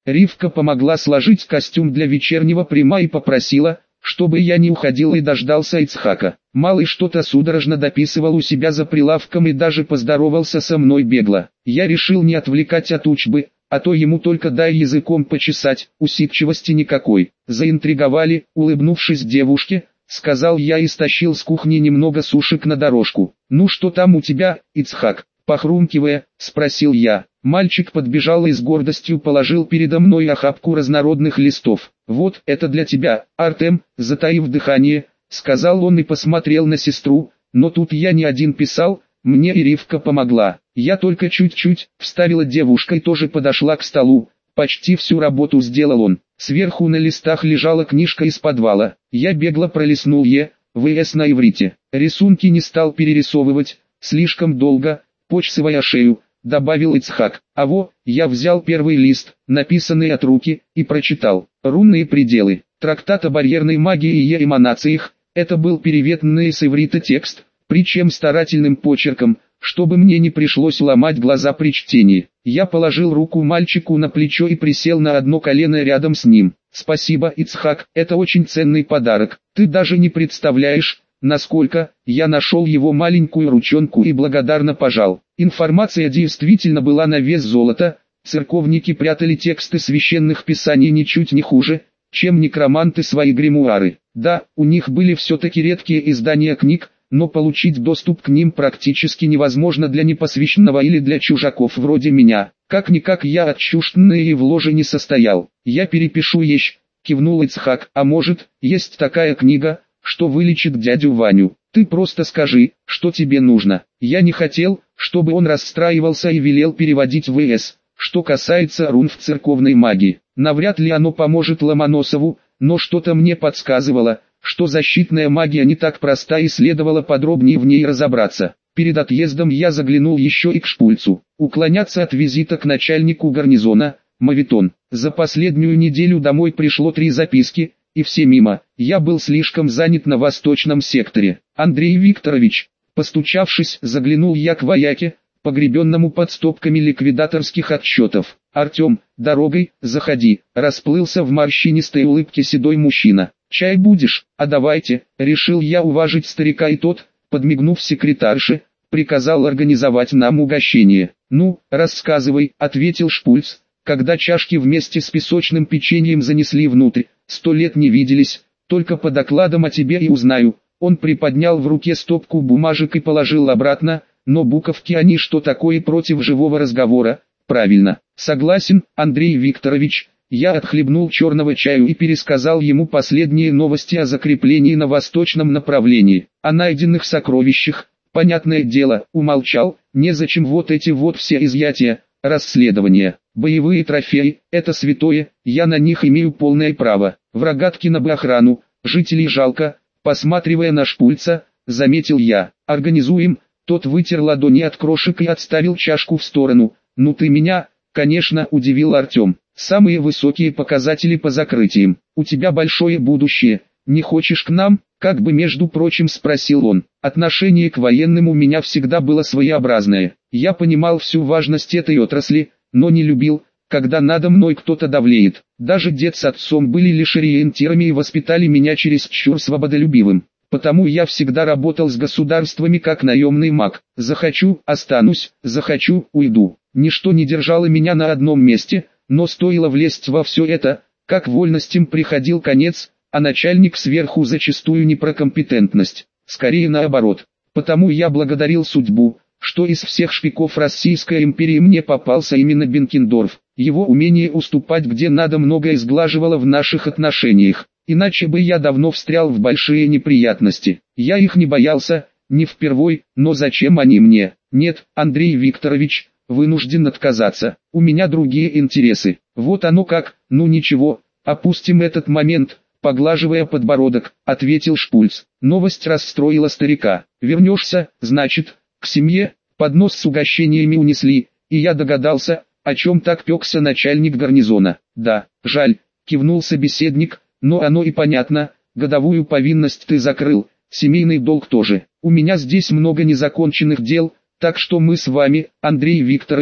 Ривка помогла сложить костюм для вечернего прима и попросила, чтобы я не уходил и дождался Ицхака. Малый что-то судорожно дописывал у себя за прилавком и даже поздоровался со мной бегло. Я решил не отвлекать от учебы, а то ему только дай языком почесать, усидчивости никакой. Заинтриговали, улыбнувшись девушке, сказал я и стащил с кухни немного сушек на дорожку. «Ну что там у тебя, Ицхак?» Похрумкивая, спросил я. Мальчик подбежал и с гордостью положил передо мной охапку разнородных листов. «Вот, это для тебя, Артем», затаив дыхание, сказал он и посмотрел на сестру, но тут я не один писал, мне и Ривка помогла. Я только чуть-чуть, вставила девушка и тоже подошла к столу, почти всю работу сделал он. Сверху на листах лежала книжка из подвала, я бегло пролистнул ВС на иврите. Рисунки не стал перерисовывать, слишком долго, почесывая шею, добавил Ицхак. Я взял первый лист, написанный от руки, и прочитал. Рунные пределы, трактат о барьерной магии и эманациях. Это был переведенный с иврита текст, причем старательным почерком, чтобы мне не пришлось ломать глаза при чтении. Я положил руку мальчику на плечо и присел на одно колено рядом с ним. «Спасибо, Ицхак, это очень ценный подарок. Ты даже не представляешь, насколько...» Я нашел его маленькую ручонку и благодарно пожал. Информация действительно была на вес золота. Церковники прятали тексты священных писаний ничуть не хуже, чем некроманты свои гримуары. Да, у них были все-таки редкие издания книг, но получить доступ к ним практически невозможно для непосвященного или для чужаков вроде меня. Как-никак я отчужденный и в ложе не состоял. «Я перепишу кивнул Ицхак. «А может, есть такая книга, что вылечит дядю Ваню? Ты просто скажи, что тебе нужно». Я не хотел, чтобы он расстраивался и велел переводить ВС. Что касается рун в церковной магии, навряд ли оно поможет Ломоносову, но что-то мне подсказывало, что защитная магия не так проста и следовало подробнее в ней разобраться. Перед отъездом я заглянул еще и к Шпульцу. Уклоняться от визита к начальнику гарнизона, моветон. За последнюю неделю домой пришло 3 записки, и все мимо. Я был слишком занят на восточном секторе. «Андрей Викторович», постучавшись, заглянул я к вояке, погребенному под стопками ликвидаторских отчетов. «Артем, дорогой, заходи», расплылся в морщинистой улыбке седой мужчина. «Чай будешь?» «А давайте», решил я уважить старика, и тот, подмигнув секретарше, приказал организовать нам угощение. «Ну, рассказывай», ответил Шпульц, когда чашки вместе с песочным печеньем занесли внутрь. «100 лет не виделись, только по докладам о тебе и узнаю». Он приподнял в руке стопку бумажек и положил обратно, но буковки они что такое против живого разговора? Правильно. «Согласен, Андрей Викторович». Я отхлебнул черного чаю и пересказал ему последние новости о закреплении на восточном направлении, о найденных сокровищах. Понятное дело, умолчал, незачем вот эти вот все изъятия, расследования, боевые трофеи, это святое, я на них имею полное право. Врагаткина бы охрану, жителей жалко, посматривая на Шпульца, заметил я. «Организуем». Тот вытер ладони от крошек и отставил чашку в сторону. «Ну ты меня, конечно, удивил Артем. Самые высокие показатели по закрытиям. У тебя большое будущее. Не хочешь к нам?» Как бы между прочим спросил он. Отношение к военным у меня всегда было своеобразное. Я понимал всю важность этой отрасли, но не любил, когда надо мной кто-то давлеет. Даже дед с отцом были лишь ориентирами и воспитали меня чересчур свободолюбивым. Потому я всегда работал с государствами как наемный маг. Захочу – останусь, захочу – уйду. Ничто не держало меня на одном месте, но стоило влезть во все это, как вольностям приходил конец, а начальник сверху зачастую не про компетентность, скорее наоборот. Потому я благодарил судьбу, что из всех шпиков Российской империи мне попался именно Бенкендорф. Его умение уступать где надо многое сглаживало в наших отношениях. Иначе бы я давно встрял в большие неприятности. Я их не боялся, не впервой, но зачем они мне? Нет, Андрей Викторович, вынужден отказаться. У меня другие интересы. Вот оно как. Ну ничего, опустим этот момент, поглаживая подбородок, ответил Шпульц. Новость расстроила старика. Вернешься, значит, к семье? Поднос с угощениями унесли, и я догадался, о чем так пекся начальник гарнизона. Да, жаль, кивнул собеседник. Но оно и понятно, годовую повинность ты закрыл, семейный долг тоже. У меня здесь много незаконченных дел, так что мы с вами, Андрей Викторович,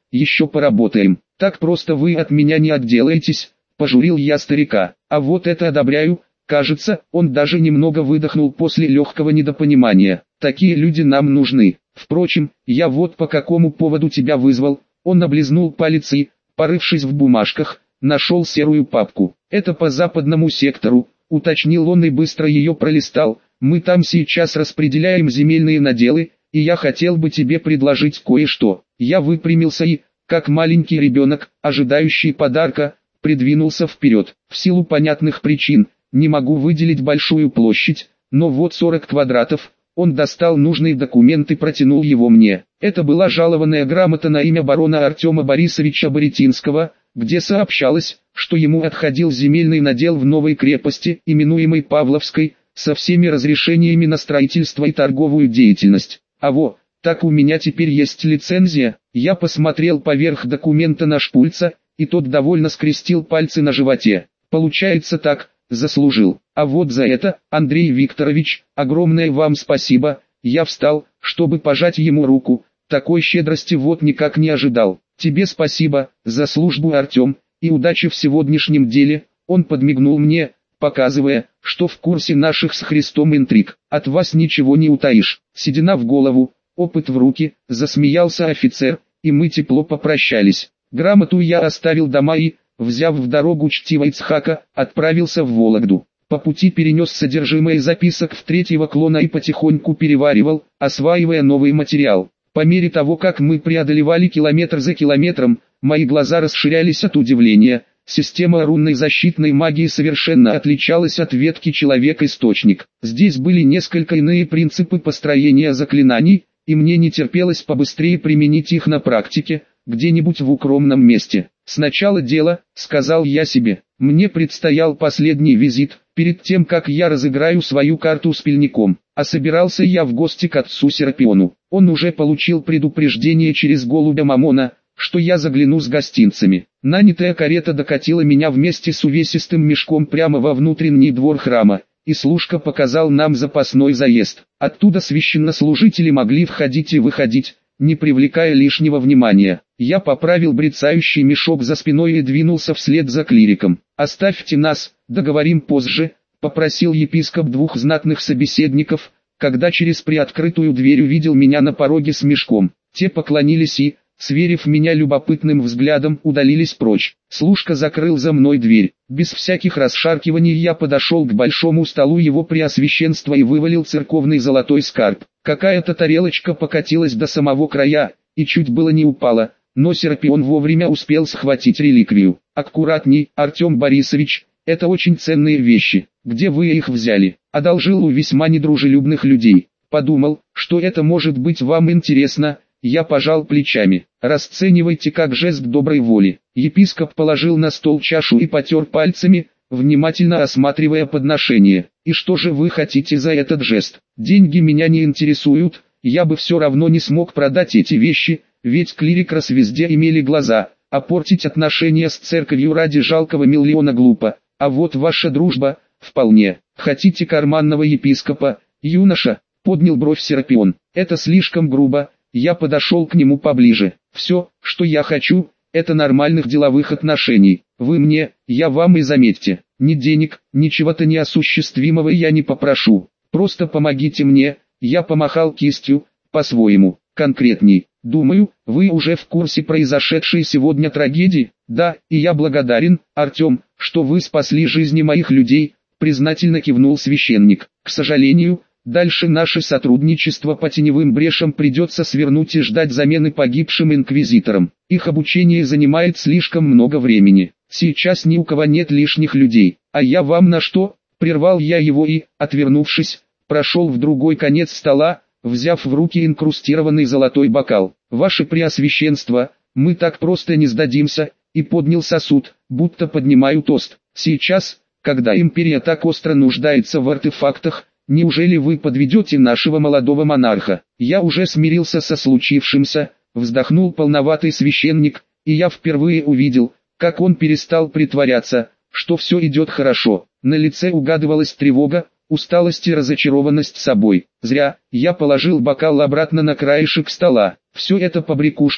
еще поработаем. Так просто вы от меня не отделаетесь, пожурил я старика. А вот это одобряю. Кажется, он даже немного выдохнул после легкого недопонимания. Такие люди нам нужны. Впрочем, я вот по какому поводу тебя вызвал. Он облизнул палец и, порывшись в бумажках, нашел серую папку. Это по западному сектору, уточнил он и быстро ее пролистал. Мы там сейчас распределяем земельные наделы, и я хотел бы тебе предложить кое-что. Я выпрямился и, как маленький ребенок, ожидающий подарка, придвинулся вперед. В силу понятных причин, не могу выделить большую площадь, но вот 40 квадратов. Он достал нужный документ и протянул его мне. Это была жалованная грамота на имя барона Артема Борисовича Боретинского, где сообщалось, что ему отходил земельный надел в новой крепости, именуемой Павловской, со всеми разрешениями на строительство и торговую деятельность. А во, так у меня теперь есть лицензия. Я посмотрел поверх документа на Шпульца, и тот довольно скрестил пальцы на животе. Получается так, заслужил. А вот за это, Андрей Викторович, огромное вам спасибо. Я встал, чтобы пожать ему руку. Такой щедрости вот никак не ожидал. Тебе спасибо за службу, Артем, и удачи в сегодняшнем деле. Он подмигнул мне, показывая, что в курсе наших с Христом интриг. От вас ничего не утаишь. Седина в голову, опыт в руки, засмеялся офицер, и мы тепло попрощались. Грамоту я оставил дома и, взяв в дорогу чтиво Ицхака, отправился в Вологду. По пути перенес содержимое записок в третьего клона и потихоньку переваривал, осваивая новый материал. По мере того, как мы преодолевали километр за километром, мои глаза расширялись от удивления. Система рунной защитной магии совершенно отличалась от ветки Человек-Источник. Здесь были несколько иные принципы построения заклинаний, и мне не терпелось побыстрее применить их на практике, где-нибудь в укромном месте. «Сначала дело», — сказал я себе. Мне предстоял последний визит, перед тем как я разыграю свою карту с пельником. А собирался я в гости к отцу Серапиону. Он уже получил предупреждение через голубя Мамона, что я загляну с гостинцами. Нанятая карета докатила меня вместе с увесистым мешком прямо во внутренний двор храма, и служка показал нам запасной заезд. Оттуда священнослужители могли входить и выходить, не привлекая лишнего внимания. Я поправил брецающий мешок за спиной и двинулся вслед за клириком. «Оставьте нас, договорим позже», — попросил епископ двух знатных собеседников, когда через приоткрытую дверь увидел меня на пороге с мешком. Те поклонились и, сверив меня любопытным взглядом, удалились прочь. Служка закрыл за мной дверь. Без всяких расшаркиваний я подошел к большому столу его преосвященства и вывалил церковный золотой скарб. Какая-то тарелочка покатилась до самого края, и чуть было не упала, но Серапион вовремя успел схватить реликвию. «Аккуратней, Артем Борисович, это очень ценные вещи. Где вы их взяли?» «Одолжил у весьма недружелюбных людей. Подумал, что это может быть вам интересно». Я пожал плечами. «Расценивайте как жест доброй воли». Епископ положил на стол чашу и потер пальцами, внимательно осматривая подношение. «И что же вы хотите за этот жест? Деньги меня не интересуют, я бы все равно не смог продать эти вещи, ведь клирикрос везде имели глаза, а портить отношения с церковью ради жалкого миллиона глупо. А вот ваша дружба, вполне. Хотите карманного епископа, юноша?» Поднял бровь Серапион. «Это слишком грубо». Я подошел к нему поближе. «Все, что я хочу, это нормальных деловых отношений. Вы мне, я вам, и заметьте, ни денег, ничего-то неосуществимого я не попрошу. Просто помогите мне». Я помахал кистью, по-своему, конкретней. «Думаю, вы уже в курсе произошедшей сегодня трагедии?» «Да, и я благодарен, Артем, что вы спасли жизни моих людей», признательно кивнул священник. «К сожалению, дальше наше сотрудничество по теневым брешам придется свернуть и ждать замены погибшим инквизиторам. Их обучение занимает слишком много времени. Сейчас ни у кого нет лишних людей. А я вам на что?» Прервал я его и, отвернувшись, прошел в другой конец стола, взяв в руки инкрустированный золотой бокал. «Ваше Преосвященство, мы так просто не сдадимся», и поднял сосуд, будто поднимаю тост. «Сейчас, когда империя так остро нуждается в артефактах, неужели вы подведете нашего молодого монарха?» Я уже смирился со случившимся, вздохнул полноватый священник, и я впервые увидел, как он перестал притворяться, что все идет хорошо. На лице угадывалась тревога, усталость и разочарованность собой. Зря, я положил бокал обратно на краешек стола. «Все это побрякушки»,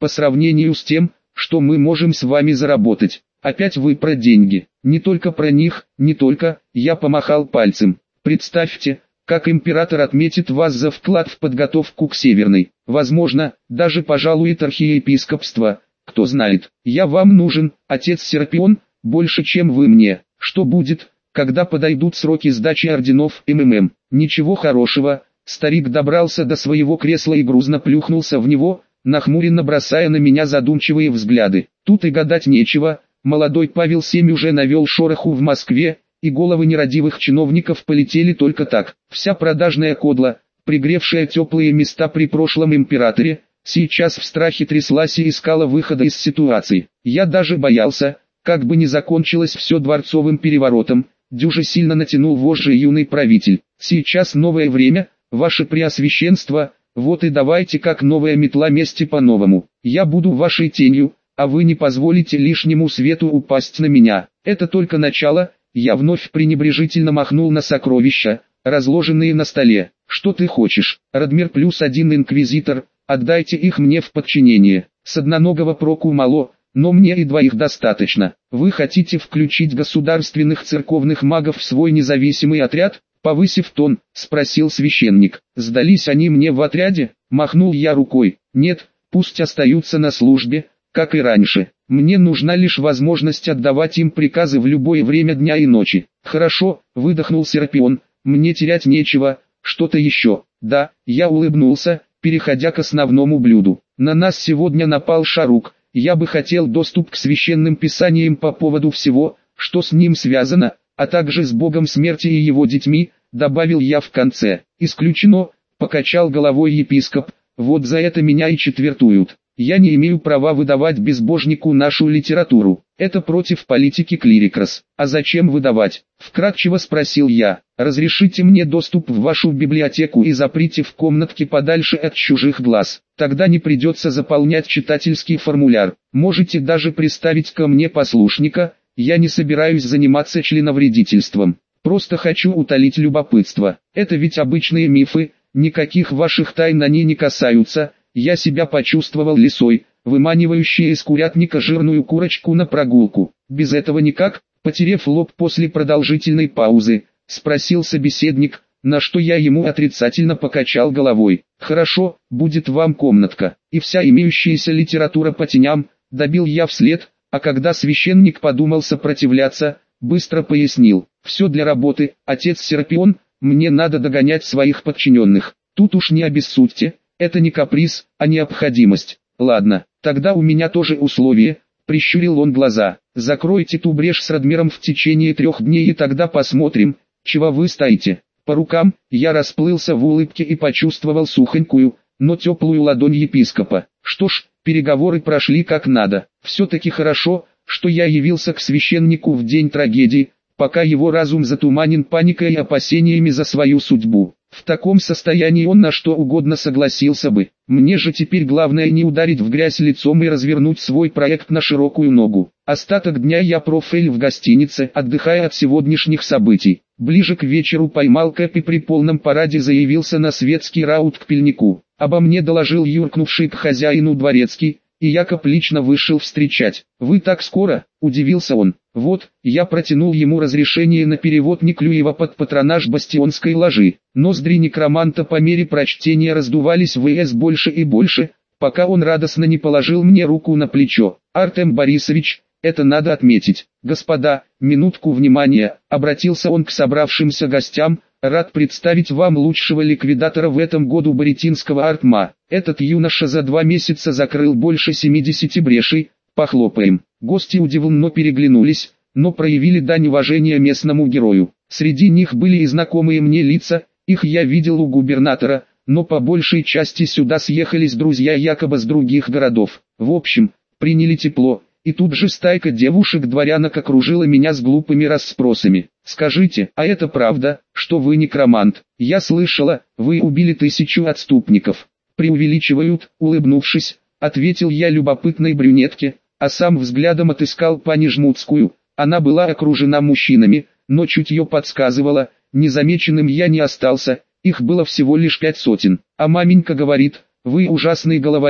по сравнению с тем, что мы можем с вами заработать. Опять вы про деньги. Не только про них, не только, я помахал пальцем. Представьте, как император отметит вас за вклад в подготовку к Северной. Возможно, даже пожалует архиепископство. Кто знает, я вам нужен, отец Серапион, больше, чем вы мне. Что будет, когда подойдут сроки сдачи орденов МММ? Ничего хорошего. Старик добрался до своего кресла и грузно плюхнулся в него, нахмуренно бросая на меня задумчивые взгляды. Тут и гадать нечего. Молодой Павел VII уже навел шороху в Москве, и головы нерадивых чиновников полетели только так. Вся продажная кодла, пригревшая теплые места при прошлом императоре, сейчас в страхе тряслась и искала выхода из ситуации. Я даже боялся, как бы ни закончилось все дворцовым переворотом. Дюже сильно натянул вожжи юный правитель. Сейчас новое время, ваше преосвященство, вот и давайте как новая метла мести по-новому. Я буду вашей тенью, а вы не позволите лишнему свету упасть на меня. Это только начало. Я вновь пренебрежительно махнул на сокровища, разложенные на столе. Что ты хочешь? Радмир плюс один инквизитор, отдайте их мне в подчинение. С одноногого проку мало, но мне и двоих достаточно. Вы хотите включить государственных церковных магов в свой независимый отряд? Повысив тон, спросил священник. Сдались они мне в отряде? Махнул я рукой. Нет, пусть остаются на службе, как и раньше. Мне нужна лишь возможность отдавать им приказы в любое время дня и ночи. Хорошо, выдохнул Серапион, мне терять нечего. Что-то еще? Да, я улыбнулся, переходя к основному блюду. На нас сегодня напал Шарук. Я бы хотел доступ к священным писаниям по поводу всего, что с ним связано, а также с богом смерти и его детьми, добавил я в конце. Исключено, покачал головой епископ, вот за это меня и четвертуют. Я не имею права выдавать безбожнику нашу литературу. Это против политики клирикрос. А зачем выдавать? Вкратчиво спросил я. Разрешите мне доступ в вашу библиотеку и заприте в комнатке подальше от чужих глаз. Тогда не придется заполнять читательский формуляр. Можете даже приставить ко мне послушника. Я не собираюсь заниматься членовредительством. Просто хочу утолить любопытство. Это ведь обычные мифы, никаких ваших тайн они не касаются. Я себя почувствовал лисой, выманивающей из курятника жирную курочку на прогулку. Без этого никак, потерев лоб после продолжительной паузы, спросил собеседник, на что я ему отрицательно покачал головой. Хорошо, будет вам комнатка, и вся имеющаяся литература по теням, добил я вслед, а когда священник подумал сопротивляться, быстро пояснил. Все для работы, отец Серапион, мне надо догонять своих подчиненных. Тут уж не обессудьте. Это не каприз, а необходимость. Ладно, тогда у меня тоже условие, прищурил он глаза. Закройте ту брешь с Радмиром в течение 3 дней и тогда посмотрим, чего вы стоите. По рукам, я расплылся в улыбке и почувствовал сухонькую, но теплую ладонь епископа. Что ж, переговоры прошли как надо. Все-таки хорошо, что я явился к священнику в день трагедии, пока его разум затуманен паникой и опасениями за свою судьбу. В таком состоянии он на что угодно согласился бы. Мне же теперь главное не ударить в грязь лицом и развернуть свой проект на широкую ногу. Остаток дня я профейль в гостинице, отдыхая от сегодняшних событий. Ближе к вечеру поймал Кэп и при полном параде заявился на светский раут к пельнику. Обо мне доложил юркнувший к хозяину дворецкий, и Якоб лично вышел встречать. «Вы так скоро?» – удивился он. «Вот, я протянул ему разрешение на перевод Неклюева под патронаж бастионской ложи». Ноздри некроманта по мере прочтения раздувались больше и больше, пока он радостно не положил мне руку на плечо. «Артем Борисович, это надо отметить. Господа, минутку внимания», – обратился он к собравшимся гостям, «рад представить вам лучшего ликвидатора в этом году баритинского артма. Этот юноша за 2 месяца закрыл больше 70 брешей, похлопаем». Гости удивленно переглянулись, но проявили дань уважения местному герою. Среди них были и знакомые мне лица, их я видел у губернатора, но по большей части сюда съехались друзья якобы с других городов. В общем, приняли тепло, и тут же стайка девушек-дворянок окружила меня с глупыми расспросами. «Скажите, а это правда, что вы некромант? Я слышала, вы убили 1000 отступников». «Преувеличивают», улыбнувшись, ответил я любопытной брюнетке, а сам взглядом отыскал пани Жмутскую. Она была окружена мужчинами, но чутье подсказывало, незамеченным я не остался, их было всего лишь 5 сотен. А маменька говорит, вы ужасный головорез,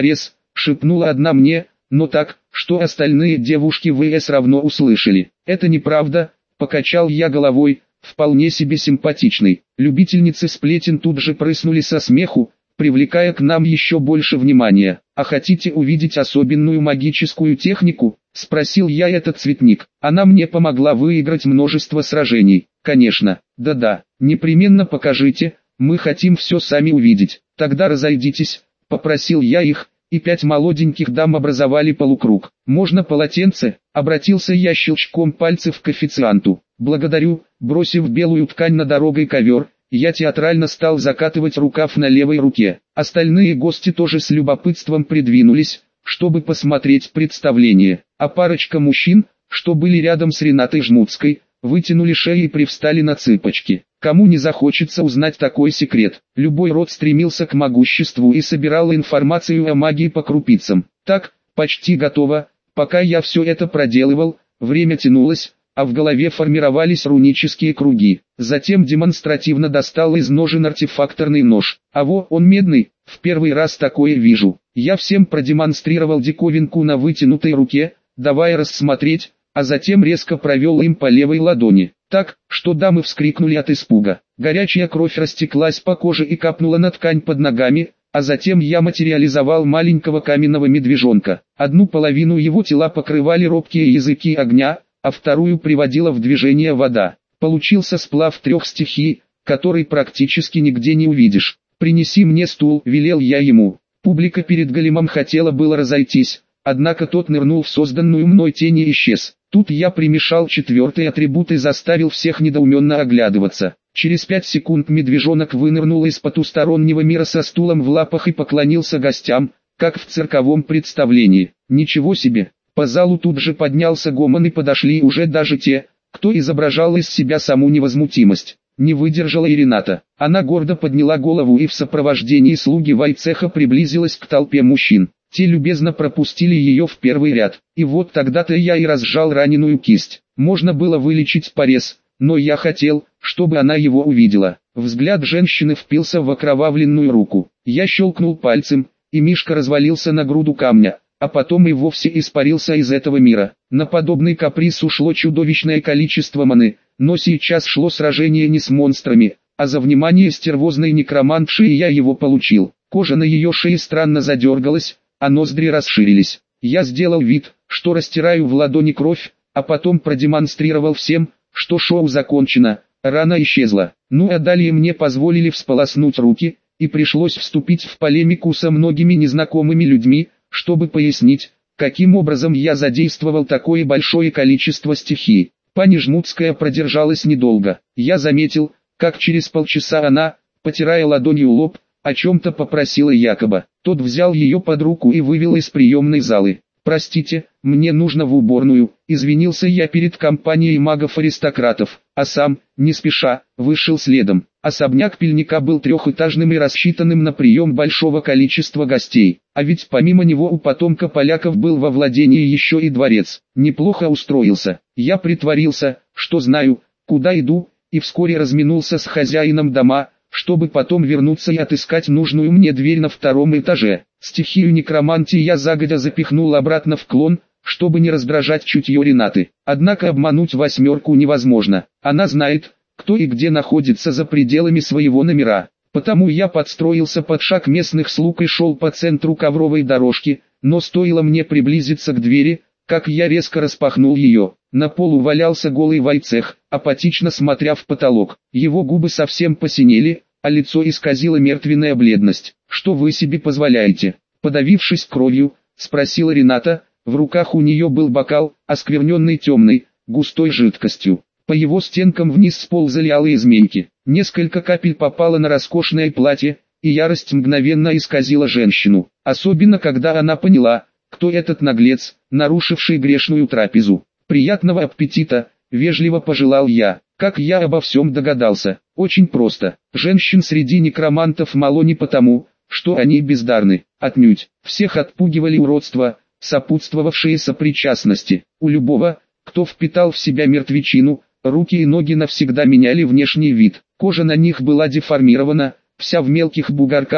шепнула одна мне, но так, что остальные девушки ВС равно услышали. Это неправда, покачал я головой, вполне себе симпатичный. Любительницы сплетен тут же прыснули со смеху, привлекая к нам еще больше внимания. «А хотите увидеть особенную магическую технику?» – спросил я этот цветник. Она мне помогла выиграть множество сражений. «Конечно, да-да, непременно покажите, мы хотим все сами увидеть». «Тогда разойдитесь», – попросил я их, и 5 молоденьких дам образовали полукруг. «Можно полотенце?» – обратился я щелчком пальцев к официанту. «Благодарю», – бросив белую ткань на дорогой ковер, я театрально стал закатывать рукав на левой руке. Остальные гости тоже с любопытством придвинулись, чтобы посмотреть представление. А парочка мужчин, что были рядом с Ренатой Жмутской, вытянули шеи и привстали на цыпочки. Кому не захочется узнать такой секрет? Любой род стремился к могуществу и собирал информацию о магии по крупицам. Так, почти готово. Пока я все это проделывал, время тянулось, а в голове формировались рунические круги. Затем демонстративно достал из ножен артефакторный нож. А во, он медный, в первый раз такое вижу. Я всем продемонстрировал диковинку на вытянутой руке, давая рассмотреть, а затем резко провел им по левой ладони. Так, что дамы вскрикнули от испуга. Горячая кровь растеклась по коже и капнула на ткань под ногами, а затем я материализовал маленького каменного медвежонка. Одну половину его тела покрывали робкие языки огня, а вторую приводила в движение вода. Получился сплав 3 стихий, который практически нигде не увидишь. «Принеси мне стул», — велел я ему. Публика перед големом хотела было разойтись, однако тот нырнул в созданную мной тень и исчез. Тут я примешал 4-й атрибут и заставил всех недоуменно оглядываться. Через 5 секунд медвежонок вынырнул из потустороннего мира со стулом в лапах и поклонился гостям, как в цирковом представлении. Ничего себе! По залу тут же поднялся гомон и подошли уже даже те, кто изображал из себя саму невозмутимость. Не выдержала и Рената. Она гордо подняла голову и в сопровождении слуги вайцеха приблизилась к толпе мужчин. Те любезно пропустили ее в первый ряд. И вот тогда-то я и разжал раненую кисть. Можно было вылечить порез, но я хотел, чтобы она его увидела. Взгляд женщины впился в окровавленную руку. Я щелкнул пальцем, и Мишка развалился на груду камня, а потом и вовсе испарился из этого мира. На подобный каприз ушло чудовищное количество маны, но сейчас шло сражение не с монстрами, а за внимание стервозной некромантши, и я его получил. Кожа на ее шее странно задергалась, а ноздри расширились. Я сделал вид, что растираю в ладони кровь, а потом продемонстрировал всем, что шоу закончено, рана исчезла. Ну а далее мне позволили всполоснуть руки, и пришлось вступить в полемику со многими незнакомыми людьми, чтобы пояснить, каким образом я задействовал такое большое количество стихий. Пани Жмутская продержалась недолго. Я заметил, как через полчаса она, потирая ладонью лоб, о чем-то попросила Якоба. Тот взял ее под руку и вывел из приемной залы. «Простите, мне нужно в уборную», — извинился я перед компанией магов-аристократов, а сам, не спеша, вышел следом. Особняк Пельника был 3-этажным и рассчитанным на прием большого количества гостей, а ведь помимо него у потомка поляков был во владении еще и дворец. Неплохо устроился. Я притворился, что знаю, куда иду, и вскоре разминулся с хозяином дома, чтобы потом вернуться и отыскать нужную мне дверь на 2-м этаже. Стихию некромантии я загодя запихнул обратно в клон, чтобы не раздражать чутье Ренаты. Однако обмануть 8 невозможно. Она знает, кто и где находится за пределами своего номера. Потому я подстроился под шаг местных слуг и шел по центру ковровой дорожки, но стоило мне приблизиться к двери, как я резко распахнул ее. На полу валялся голый вайцех, апатично смотря в потолок. Его губы совсем посинели, а лицо исказило мертвенная бледность. «Что вы себе позволяете?» Подавившись кровью, спросила Рената. В руках у нее был бокал, оскверненный темной, густой жидкостью. По его стенкам вниз сползали алые змейки. Несколько капель попало на роскошное платье, и ярость мгновенно исказила женщину. Особенно когда она поняла, кто этот наглец, нарушивший грешную трапезу. «Приятного аппетита», — вежливо пожелал я. Как я обо всем догадался? Очень просто. Женщин среди некромантов мало не потому, что они бездарны. Отнюдь. Всех отпугивали уродства, сопутствовавшие сопричастности. У любого, кто впитал в себя мертвечину, руки и ноги навсегда меняли внешний вид. Кожа на них была деформирована, вся в мелких бугорках,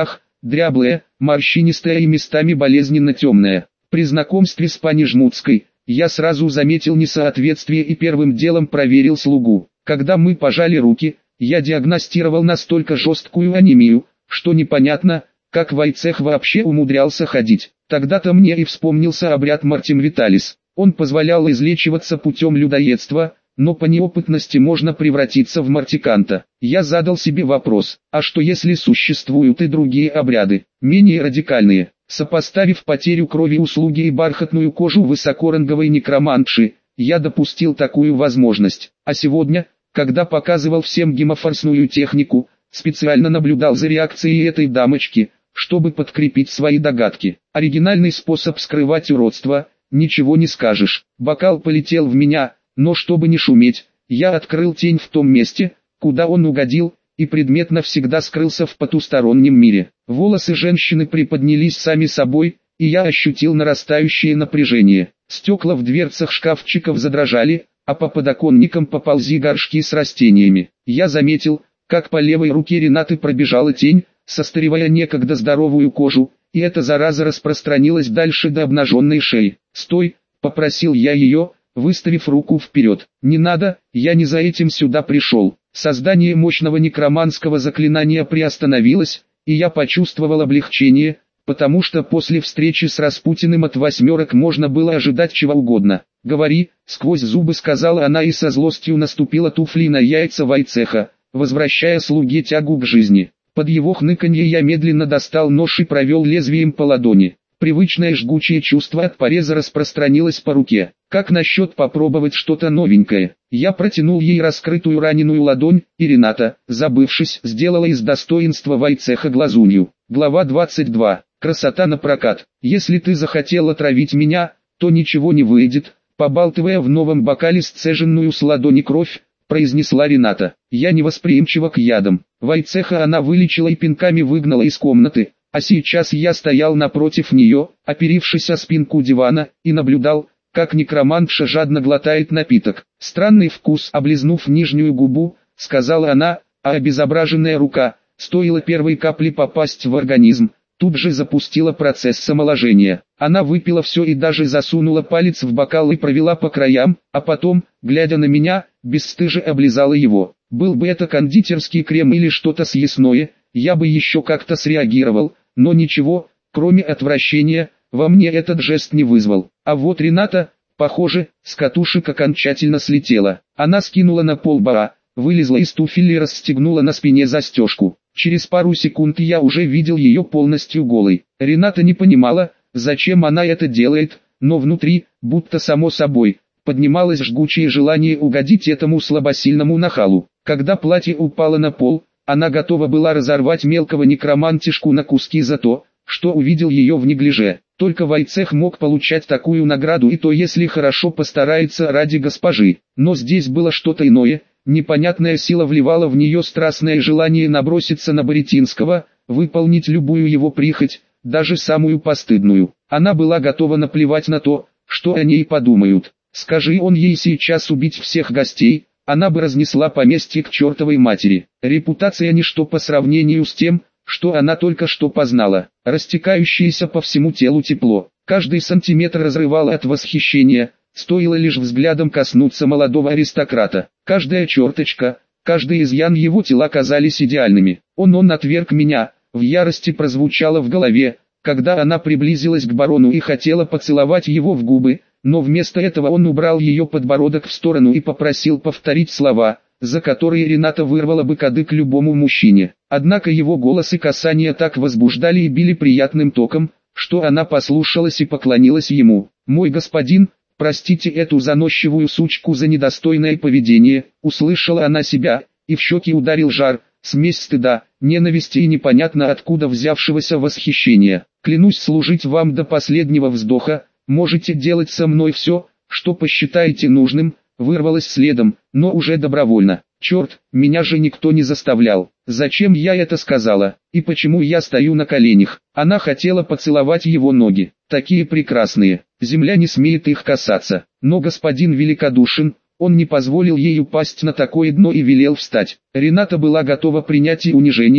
дряблая, морщинистая и местами болезненно темная. При знакомстве с пани Жмутской, я сразу заметил несоответствие и первым делом проверил слугу. Когда мы пожали руки, я диагностировал настолько жесткую анемию, что непонятно, как Войцех вообще умудрялся ходить. Тогда-то мне и вспомнился обряд Мартим Виталис. Он позволял излечиваться путем людоедства, но по неопытности можно превратиться в мартиканта. Я задал себе вопрос, а что если существуют и другие обряды, менее радикальные? Сопоставив потерю крови у слуги и бархатную кожу высокоранговой некромантши, я допустил такую возможность. А сегодня, когда показывал всем гемофорсную технику, специально наблюдал за реакцией этой дамочки, чтобы подкрепить свои догадки. Оригинальный способ скрывать уродство, ничего не скажешь. Бокал полетел в меня, но чтобы не шуметь, я открыл тень в том месте, куда он угодил, и предмет навсегда скрылся в потустороннем мире. Волосы женщины приподнялись сами собой, и я ощутил нарастающее напряжение. Стекла в дверцах шкафчиков задрожали, а по подоконникам поползли горшки с растениями. Я заметил, как по левой руке Ренаты пробежала тень, состаривая некогда здоровую кожу, и эта зараза распространилась дальше до обнаженной шеи. «Стой!» – попросил я ее, выставив руку вперед. «Не надо, я не за этим сюда пришел». Создание мощного некроманского заклинания приостановилось, и я почувствовал облегчение, потому что после встречи с Распутиным от восьмерок можно было ожидать чего угодно. «Говори», — сквозь зубы сказала она и со злостью наступила туфлей на яйца Войцеха, возвращая слуге тягу к жизни. Под его хныканье я медленно достал нож и провел лезвием по ладони. Привычное жгучее чувство от пореза распространилось по руке. «Как насчет попробовать что-то новенькое?» Я протянул ей раскрытую раненую ладонь, и Рената, забывшись, сделала из достоинства Войцеха глазунью. Глава 22. Красота на прокат. «Если ты захотел отравить меня, то ничего не выйдет», побалтывая в новом бокале сцеженную с ладони кровь, произнесла Рената. «Я невосприимчива к ядам». Войцеха она вылечила и пинками выгнала из комнаты, а сейчас я стоял напротив нее, оперившись о спинку дивана, и наблюдал, как некромантша жадно глотает напиток. «Странный вкус», облизнув нижнюю губу, сказала она, а обезображенная рука, стоило первой капли попасть в организм, тут же запустила процесс омоложения. Она выпила все и даже засунула палец в бокал и провела по краям, а потом, глядя на меня, бесстыже облизала его. Был бы это кондитерский крем или что-то съестное, я бы еще как-то среагировал, но ничего, кроме отвращения, во мне этот жест не вызвал. А вот Рената, похоже, с катушек окончательно слетела. Она скинула на пол бара, вылезла из туфель и расстегнула на спине застежку. Через пару секунд я уже видел ее полностью голой. Рената не понимала, зачем она это делает, но внутри, будто само собой, поднималось жгучее желание угодить этому слабосильному нахалу. Когда платье упало на пол, она готова была разорвать мелкого некромантишку на куски за то, что увидел ее в неглиже. Только Войцех мог получать такую награду, и то если хорошо постарается ради госпожи. Но здесь было что-то иное, непонятная сила вливала в нее страстное желание наброситься на Боретинского, выполнить любую его прихоть, даже самую постыдную. Она была готова наплевать на то, что о ней подумают. Скажи он ей сейчас убить всех гостей, она бы разнесла поместье к чертовой матери. Репутация ничто по сравнению с тем, что она только что познала. Растекающееся по всему телу тепло, каждый сантиметр разрывало от восхищения, стоило лишь взглядом коснуться молодого аристократа. Каждая черточка, каждый изъян его тела казались идеальными. Он отверг меня, в ярости прозвучало в голове, когда она приблизилась к барону и хотела поцеловать его в губы, но вместо этого он убрал ее подбородок в сторону и попросил повторить слова, за которые Рената вырвала бы кадык любому мужчине. Однако его голос и касания так возбуждали и били приятным током, что она послушалась и поклонилась ему. «Мой господин, простите эту заносчивую сучку за недостойное поведение», услышала она себя, и в щеки ударил жар, смесь стыда, ненависти и непонятно откуда взявшегося восхищения. «Клянусь служить вам до последнего вздоха, можете делать со мной все, что посчитаете нужным», вырвалось следом, но уже добровольно. «Черт, меня же никто не заставлял. Зачем я это сказала? И почему я стою на коленях?» Она хотела поцеловать его ноги, такие прекрасные, земля не смеет их касаться. Но господин великодушен, он не позволил ей упасть на такое дно и велел встать. Рената была готова принять и унижение,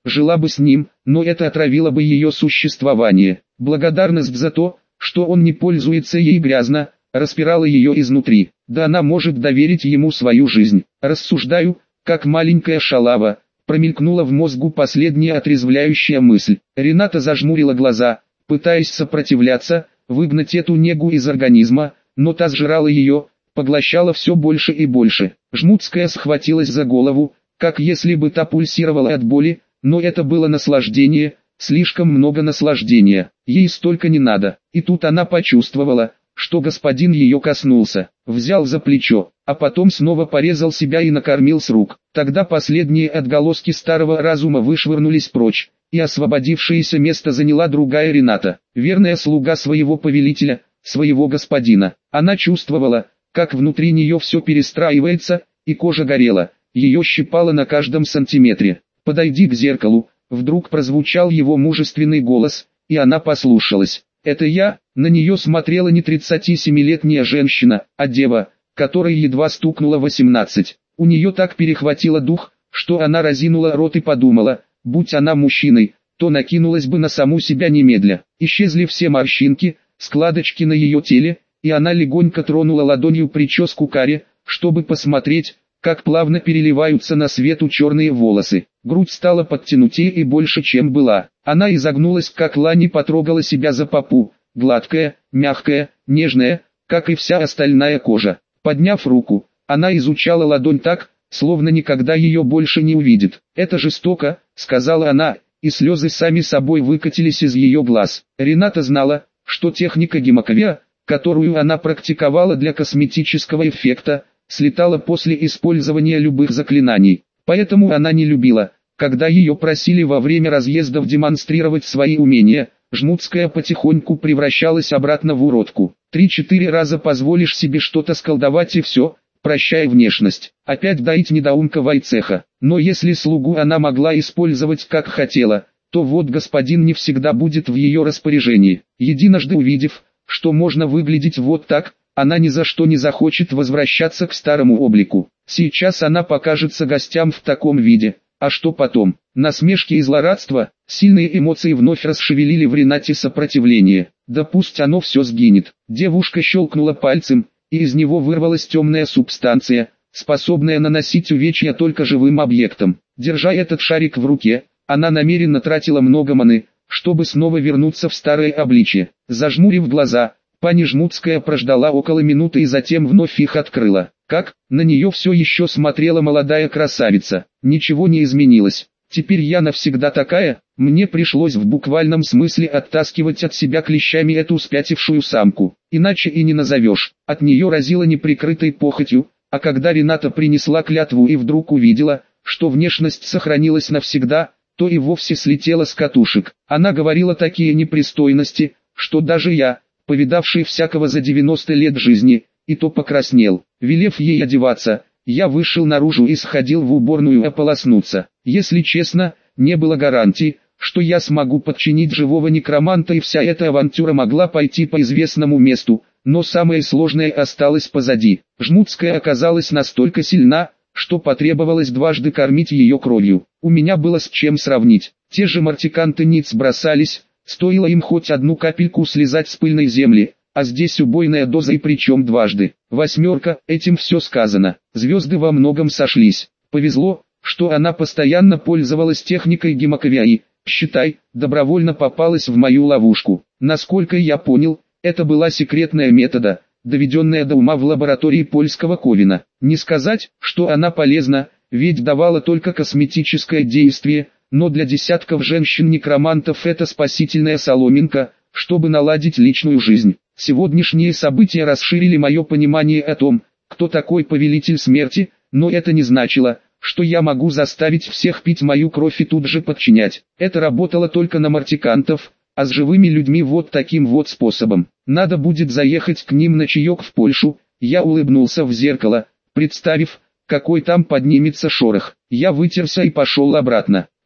жила бы с ним, но это отравило бы ее существование. Благодарность за то, что он не пользуется ей грязно, распирала ее изнутри. Да она может доверить ему свою жизнь. Рассуждаю, как маленькая шалава. Промелькнула в мозгу последняя отрезвляющая мысль. Рената зажмурила глаза, пытаясь сопротивляться, выгнать эту негу из организма, но та сжирала ее, поглощала все больше и больше. Жмутская схватилась за голову, как если бы та пульсировала от боли, но это было наслаждение, слишком много наслаждения. Ей столько не надо. И тут она почувствовала, что господин ее коснулся, взял за плечо, а потом снова порезал себя и накормил с рук. Тогда последние отголоски старого разума вышвырнулись прочь, и освободившееся место заняла другая Рената, верная слуга своего повелителя, своего господина. Она чувствовала, как внутри нее все перестраивается, и кожа горела, ее щипало на каждом сантиметре. «Подойди к зеркалу», вдруг прозвучал его мужественный голос, и она послушалась. «Это я». На нее смотрела не 37-летняя женщина, а дева, которой едва стукнуло 18. У нее так перехватило дух, что она разинула рот и подумала, будь она мужчиной, то накинулась бы на саму себя немедля. Исчезли все морщинки, складочки на ее теле, и она легонько тронула ладонью прическу каре, чтобы посмотреть, как плавно переливаются на свету черные волосы. Грудь стала подтянутее и больше, чем была. Она изогнулась, как лань, и потрогала себя за попу, гладкая, мягкая, нежная, как и вся остальная кожа. Подняв руку, она изучала ладонь так, словно никогда ее больше не увидит. «Это жестоко», — сказала она, и слезы сами собой выкатились из ее глаз. Рената знала, что техника гемоковия, которую она практиковала для косметического эффекта, слетала после использования любых заклинаний. Поэтому она не любила, когда ее просили во время разъездов демонстрировать свои умения. Жмутская потихоньку превращалась обратно в уродку. 3-4 раза позволишь себе что-то сколдовать и все, прощай внешность. Опять доить недоумка Вайцеха. Но если слугу она могла использовать как хотела, то вот господин не всегда будет в ее распоряжении. Единожды увидев, что можно выглядеть вот так, она ни за что не захочет возвращаться к старому облику. Сейчас она покажется гостям в таком виде. А что потом? Насмешки и злорадство, сильные эмоции вновь расшевелили в Ренате сопротивление. Да пусть оно все сгинет. Девушка щелкнула пальцем, и из него вырвалась темная субстанция, способная наносить увечья только живым объектам. Держа этот шарик в руке, она намеренно тратила много маны, чтобы снова вернуться в старое обличье. Зажмурив глаза, пани Жмутская прождала около минуты и затем вновь их открыла. Как? На нее все еще смотрела молодая красавица. Ничего не изменилось. Теперь я навсегда такая. Мне пришлось в буквальном смысле оттаскивать от себя клещами эту спятившую самку. Иначе и не назовешь. От нее разило неприкрытой похотью, а когда Рената принесла клятву и вдруг увидела, что внешность сохранилась навсегда, то и вовсе слетела с катушек. Она говорила такие непристойности, что даже я, повидавший всякого за 90 лет жизни, и то покраснел. Велев ей одеваться, я вышел наружу и сходил в уборную ополоснуться. Если честно, не было гарантий, что я смогу подчинить живого некроманта, и вся эта авантюра могла пойти по известному месту, но самое сложное осталось позади. Жмутская оказалась настолько сильна, что потребовалось дважды кормить ее кровью. У меня было с чем сравнить. Те же мартиканты ниц бросались, стоило им хоть одну капельку слезать с пыльной земли, а здесь убойная доза, и причем дважды. 8, этим все сказано. Звезды во многом сошлись. Повезло, что она постоянно пользовалась техникой гемоковия и, считай, добровольно попалась в мою ловушку. Насколько я понял, это была секретная метода, доведенная до ума в лаборатории польского Ковина. Не сказать, что она полезна, ведь давала только косметическое действие, но для десятков женщин-некромантов это спасительная соломинка, чтобы наладить личную жизнь. Сегодняшние события расширили мое понимание о том, кто такой повелитель смерти, но это не значило, что я могу заставить всех пить мою кровь и тут же подчинять. Это работало только на мартикантов, а с живыми людьми вот таким вот способом. Надо будет заехать к ним на чаек в Польшу. Я улыбнулся в зеркало, представив, какой там поднимется шорох. Я вытерся и пошел обратно.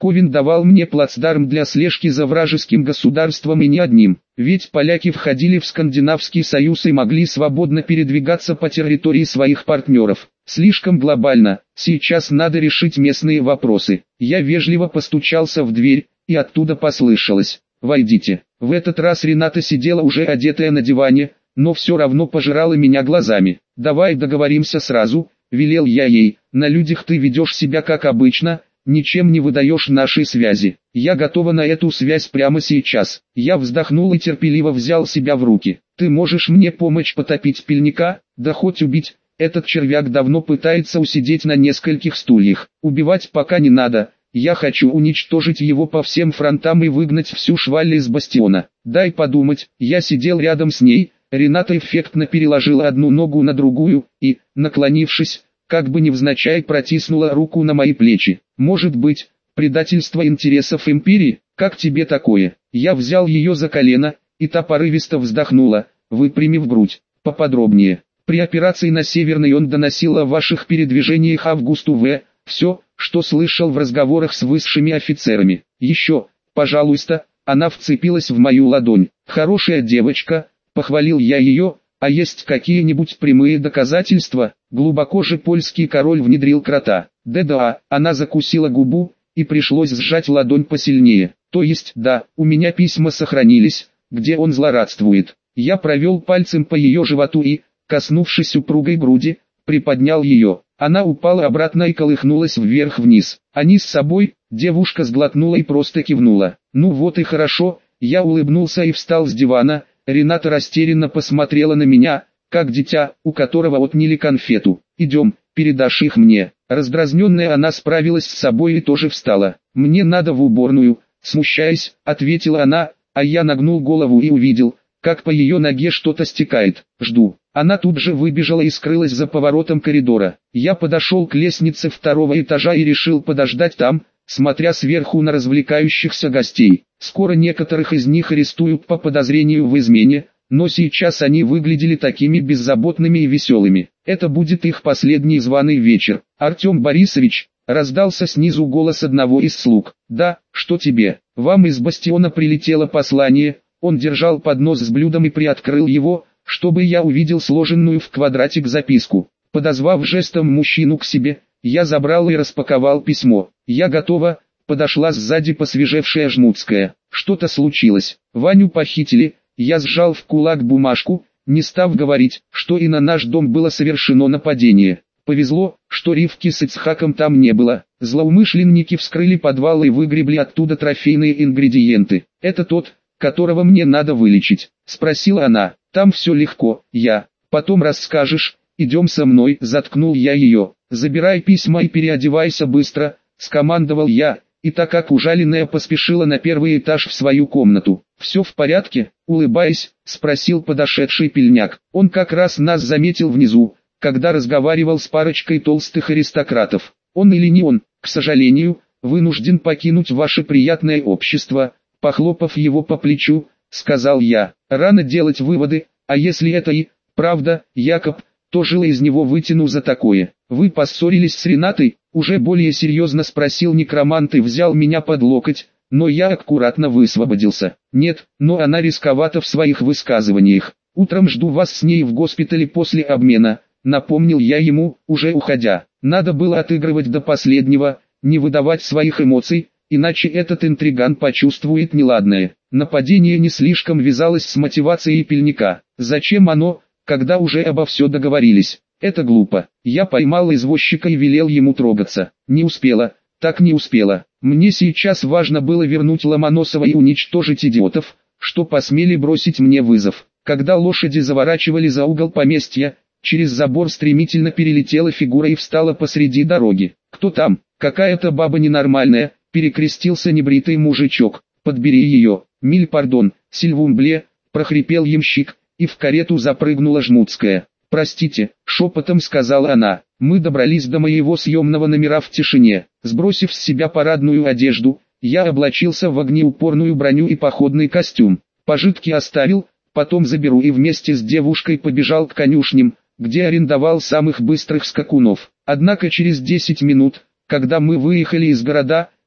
Ковен давал мне плацдарм для слежки за вражеским государством и не одним, ведь поляки входили в Скандинавский союз и могли свободно передвигаться по территории своих партнеров. Слишком глобально, сейчас надо решить местные вопросы. Я вежливо постучался в дверь, и оттуда послышалось: «Войдите». В этот раз Рената сидела уже одетая на диване, но все равно пожирала меня глазами. «Давай договоримся сразу», — велел я ей, «на людях ты ведешь себя как обычно, ничем не выдаешь нашей связи. Я готова на эту связь прямо сейчас». Я вздохнул и терпеливо взял себя в руки. «Ты можешь мне помочь потопить пельника, да хоть убить. Этот червяк давно пытается усидеть на нескольких стульях. Убивать пока не надо. Я хочу уничтожить его по всем фронтам и выгнать всю шваль из бастиона. Дай подумать». Я сидел рядом с ней. Рената эффектно переложила одну ногу на другую и, наклонившись, как бы невзначай протиснула руку на мои плечи. «Может быть, предательство интересов империи? Как тебе такое?» Я взял ее за колено, и та порывисто вздохнула, выпрямив грудь. «Поподробнее». «При операции на Северной он доносил о ваших передвижениях Августу В. Все, что слышал в разговорах с высшими офицерами. Еще, пожалуйста». Она вцепилась в мою ладонь. «Хорошая девочка», — похвалил я ее. «А есть какие-нибудь прямые доказательства?» Глубоко же польский король внедрил крота. «Да-да», она закусила губу, и пришлось сжать ладонь посильнее. «То есть, да, у меня письма сохранились, где он злорадствует». Я провел пальцем по ее животу и, коснувшись упругой груди, приподнял ее. Она упала обратно и колыхнулась вверх-вниз. «Они с собой?» Девушка сглотнула и просто кивнула. «Ну вот и хорошо». Я улыбнулся и встал с дивана. Рената растерянно посмотрела на меня, как дитя, у которого отняли конфету. «Идем, передашь их мне». Раздразненная она справилась с собой и тоже встала. «Мне надо в уборную», смущаясь, ответила она, а я нагнул голову и увидел, как по ее ноге что-то стекает. «Жду». Она тут же выбежала и скрылась за поворотом коридора. Я подошел к лестнице второго этажа и решил подождать там, смотря сверху на развлекающихся гостей. Скоро некоторых из них арестуют по подозрению в измене, но сейчас они выглядели такими беззаботными и веселыми. Это будет их последний званый вечер. «Артем Борисович», раздался снизу голос одного из слуг. «Да, что тебе? Вам из бастиона прилетело послание». Он держал поднос с блюдом и приоткрыл его, чтобы я увидел сложенную в квадратик записку. Подозвав жестом мужчину к себе, я забрал и распаковал письмо. «Я готова», подошла сзади посвежевшая Жмутская. «Что-то случилось. Ваню похитили». Я сжал в кулак бумажку, не став говорить, что и на наш дом было совершено нападение. Повезло, что Ривки с Ицхаком там не было. Злоумышленники вскрыли подвал и выгребли оттуда трофейные ингредиенты. «Это тот, которого мне надо вылечить?» спросила она. «Там все легко, я. Потом расскажешь. Идем со мной». Заткнул я ее. «Забирай письма и переодевайся быстро», скомандовал я, и так как ужаленная поспешила на первый этаж в свою комнату. «Все в порядке?» улыбаясь, спросил подошедший пельняк. Он как раз нас заметил внизу, когда разговаривал с парочкой толстых аристократов. «Он или не он, к сожалению, вынужден покинуть ваше приятное общество», похлопав его по плечу, сказал я. «Рано делать выводы, а если это и правда, Якоб, то жило из него вытяну за такое». «Вы поссорились с Ренатой?» уже более серьезно спросил некромант и взял меня под локоть, но я аккуратно высвободился. «Нет, но она рисковата в своих высказываниях. Утром жду вас с ней в госпитале после обмена», напомнил я ему, уже уходя. Надо было отыгрывать до последнего, не выдавать своих эмоций, иначе этот интриган почувствует неладное. Нападение не слишком вязалось с мотивацией пельника. Зачем оно, когда уже обо все договорились? Это глупо. Я поймал извозчика и велел ему трогаться. Не успела, так не успела. Мне сейчас важно было вернуть Ломоносова и уничтожить идиотов, что посмели бросить мне вызов. Когда лошади заворачивали за угол поместья, через забор стремительно перелетела фигура и встала посреди дороги. «Кто там? Какая-то баба ненормальная», перекрестился небритый мужичок. «Подбери ее». «Миль пардон, Сильвумбле», прохрипел ямщик, и в карету запрыгнула Жмутская. «Простите», шепотом сказала она, «мы добрались до моего съемного номера в тишине». Сбросив с себя парадную одежду, я облачился в огнеупорную броню и походный костюм. Пожитки оставил, потом заберу и вместе с девушкой побежал к конюшням, где арендовал самых быстрых скакунов. Однако через 10 минут, когда мы выехали из города,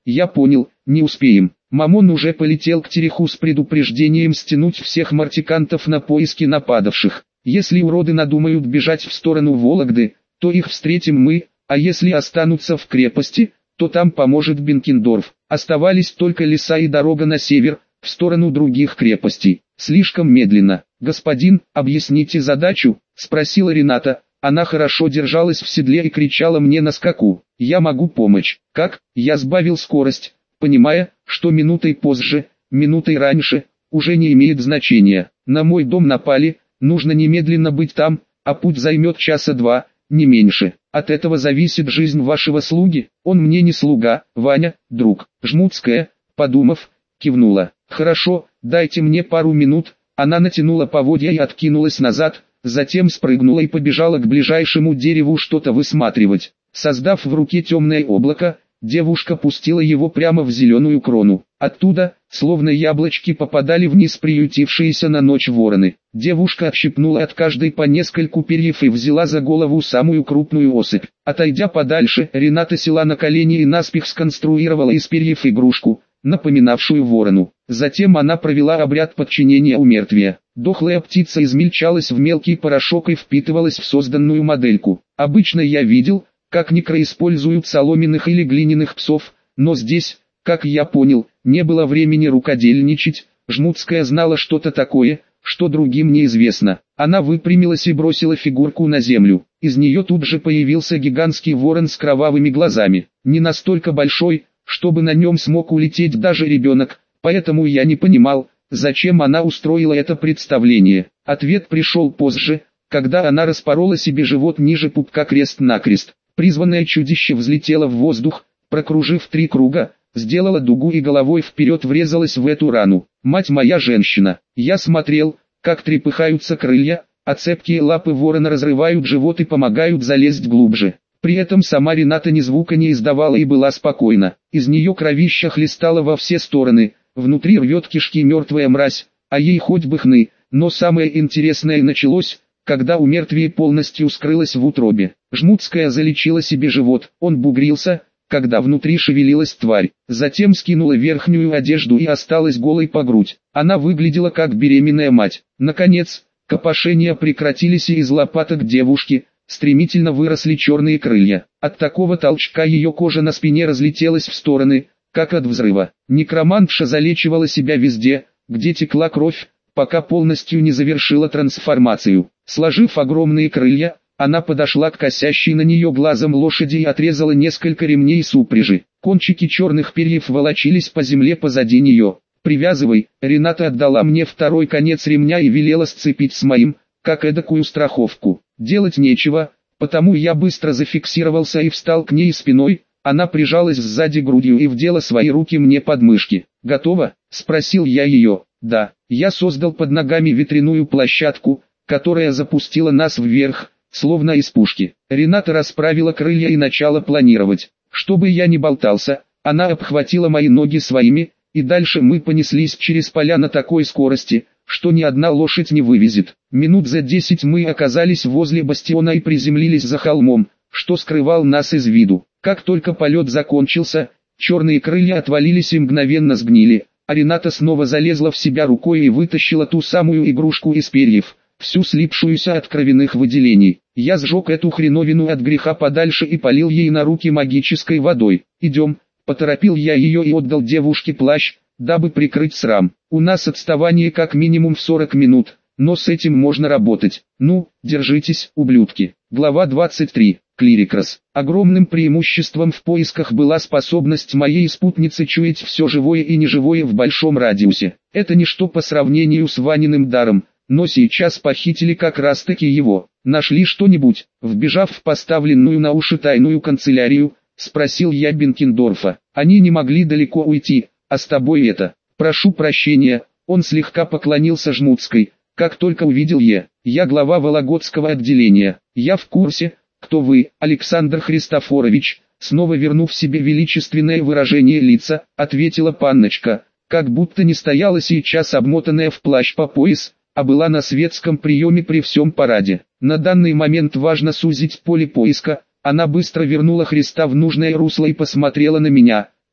Я понял, не успеем. Мамон уже полетел к Тереху с предупреждением стянуть всех мартикантов на поиски нападавших. Если уроды надумают бежать в сторону Вологды, то их встретим мы, а если останутся в крепости, то там поможет Бенкендорф. Оставались только леса и дорога на север, в сторону других крепостей. Слишком медленно. «Господин, объясните задачу?» – спросила Рената. Она хорошо держалась в седле и кричала мне на скаку. «Я могу помочь». «Как?» Я сбавил скорость, понимая, что минутой позже, минутой раньше, уже не имеет значения. На мой дом напали, нужно немедленно быть там, а путь займет часа два, не меньше. От этого зависит жизнь вашего слуги. Он мне не слуга, Ваня, друг. Жмутская, подумав, кивнула. «Хорошо, дайте мне пару минут». Она натянула поводья и откинулась назад, затем спрыгнула и побежала к ближайшему дереву что-то высматривать. Создав в руке темное облако, девушка пустила его прямо в зеленую крону. Оттуда, словно яблочки, попадали вниз приютившиеся на ночь вороны. Девушка отщипнула от каждой по нескольку перьев и взяла за голову самую крупную особь. Отойдя подальше, Рената села на колени и наспех сконструировала из перьев игрушку, напоминавшую ворону. Затем она провела обряд подчинения умертвия. Дохлая птица измельчалась в мелкий порошок и впитывалась в созданную модельку. Обычно я видел, как некро используют соломенных или глиняных псов, но здесь, как я понял, не было времени рукодельничать. Жмутская знала что-то такое, что другим неизвестно. Она выпрямилась и бросила фигурку на землю. Из нее тут же появился гигантский ворон с кровавыми глазами. Не настолько большой, чтобы на нем смог улететь даже ребенок, поэтому я не понимал, зачем она устроила это представление. Ответ пришел позже, когда она распорола себе живот ниже пупка крест-накрест. Призванное чудище взлетело в воздух, прокружив 3 круга, сделала дугу и головой вперед врезалась в эту рану. Мать моя женщина. Я смотрел, как трепыхаются крылья, а цепкие лапы ворона разрывают живот и помогают залезть глубже. При этом сама Рената ни звука не издавала и была спокойна. Из нее кровища хлестала во все стороны, внутри рвет кишки мертвая мразь, а ей хоть бы хны. Но самое интересное началось, когда умертвие полностью скрылось в утробе. Жмутская залечила себе живот, он бугрился, когда внутри шевелилась тварь. Затем скинула верхнюю одежду и осталась голой по грудь. Она выглядела как беременная мать. Наконец, копошения прекратились и из лопаток девушки стремительно выросли черные крылья. От такого толчка ее кожа на спине разлетелась в стороны, как от взрыва. Некромантша залечивала себя везде, где текла кровь, пока полностью не завершила трансформацию. Сложив огромные крылья, она подошла к косящей на нее глазом лошади и отрезала несколько ремней с упряжи. Кончики черных перьев волочились по земле позади нее. «Привязывай», Рената отдала мне второй конец ремня и велела сцепить с моим, как эдакую страховку. Делать нечего, потому я быстро зафиксировался и встал к ней спиной. Она прижалась сзади грудью и вдела свои руки мне под мышки. «Готово?» – спросил я ее. «Да». Я создал под ногами ветряную площадку, которая запустила нас вверх, словно из пушки. Рената расправила крылья и начала планировать. Чтобы я не болтался, она обхватила мои ноги своими, и дальше мы понеслись через поля на такой скорости, что ни одна лошадь не вывезет. Минут за 10 мы оказались возле бастиона и приземлились за холмом, что скрывал нас из виду. Как только полет закончился, черные крылья отвалились и мгновенно сгнили, а Рената снова залезла в себя рукой и вытащила ту самую игрушку из перьев, всю слипшуюся от кровяных выделений. Я сжег эту хреновину от греха подальше и полил ей на руки магической водой. «Идем», поторопил я ее и отдал девушке плащ, дабы прикрыть срам. «У нас отставание как минимум в 40 минут, но с этим можно работать. Ну, держитесь, ублюдки». Глава 23. Клирикрос. Огромным преимуществом в поисках была способность моей спутницы чуять все живое и неживое в большом радиусе. Это ничто по сравнению с Ваниным даром, но сейчас похитили как раз таки его. «Нашли что-нибудь?» Вбежав в поставленную на уши тайную канцелярию, спросил я Бенкендорфа. «Они не могли далеко уйти, а с тобой это...» «Прошу прощения», он слегка поклонился Жмутской, как только увидел я глава Вологодского отделения. «Я в курсе, кто вы, Александр Христофорович», снова вернув себе величественное выражение лица, ответила панночка, как будто не стояла сейчас обмотанная в плащ по пояс, а была на светском приеме при всем параде. На данный момент важно сузить поле поиска. Она быстро вернула Христа в нужное русло и посмотрела на меня,